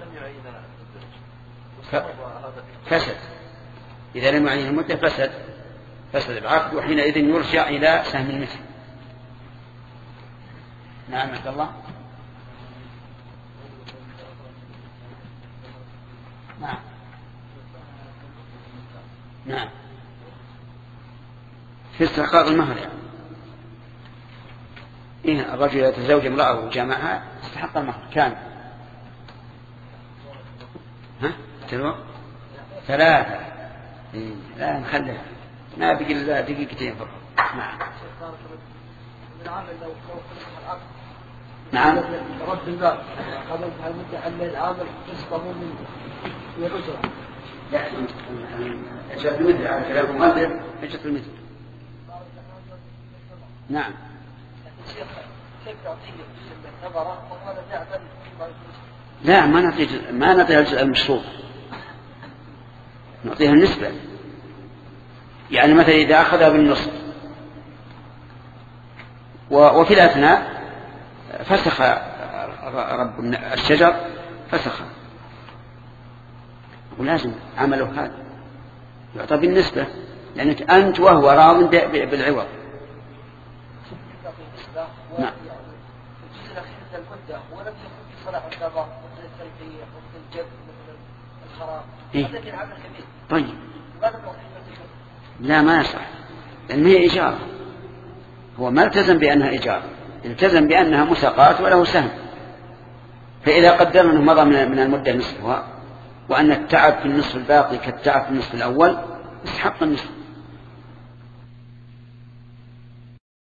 فسد، إذا لم يعين المدة فسد فسد العقد، وحينئذ يرجع إلى سهم المثل. نعم عبد الله. نعم نعم في استحقاق المهر يعني. إيه الرجل يتزوج امرأة وجامعها استحق المهر كان ها تلو ثلاثة. إيه لا نخليها ما بقي إلا دقيقتين فقط. نعم نعم رد الباب قبل المدة أن العامل تسقط من الأسرة. لا أجل المثل على كلام المؤلف أجل المثل. نعم لا ما نعطيه ما نعطيها الجزء المشروط، نعطيها النسبة. يعني مثلا إذا أخذها بالنصف وفي الأثناء فسخ رب الشجر فسخ، ولازم عمله هذا يعطى بالنسبة، لأنك أنت وهو راض بالعوض. نعم. إيه؟ طيب لا ما يصح، لأن هي إيجار، هو ما التزم بأنها إيجار، التزم بأنها مساقات وله سهم. فإذا قدرنا أنه مضى من المدة نصفها وأن التعب في النصف الباقي كالتعب في النصف الأول استحق النصف.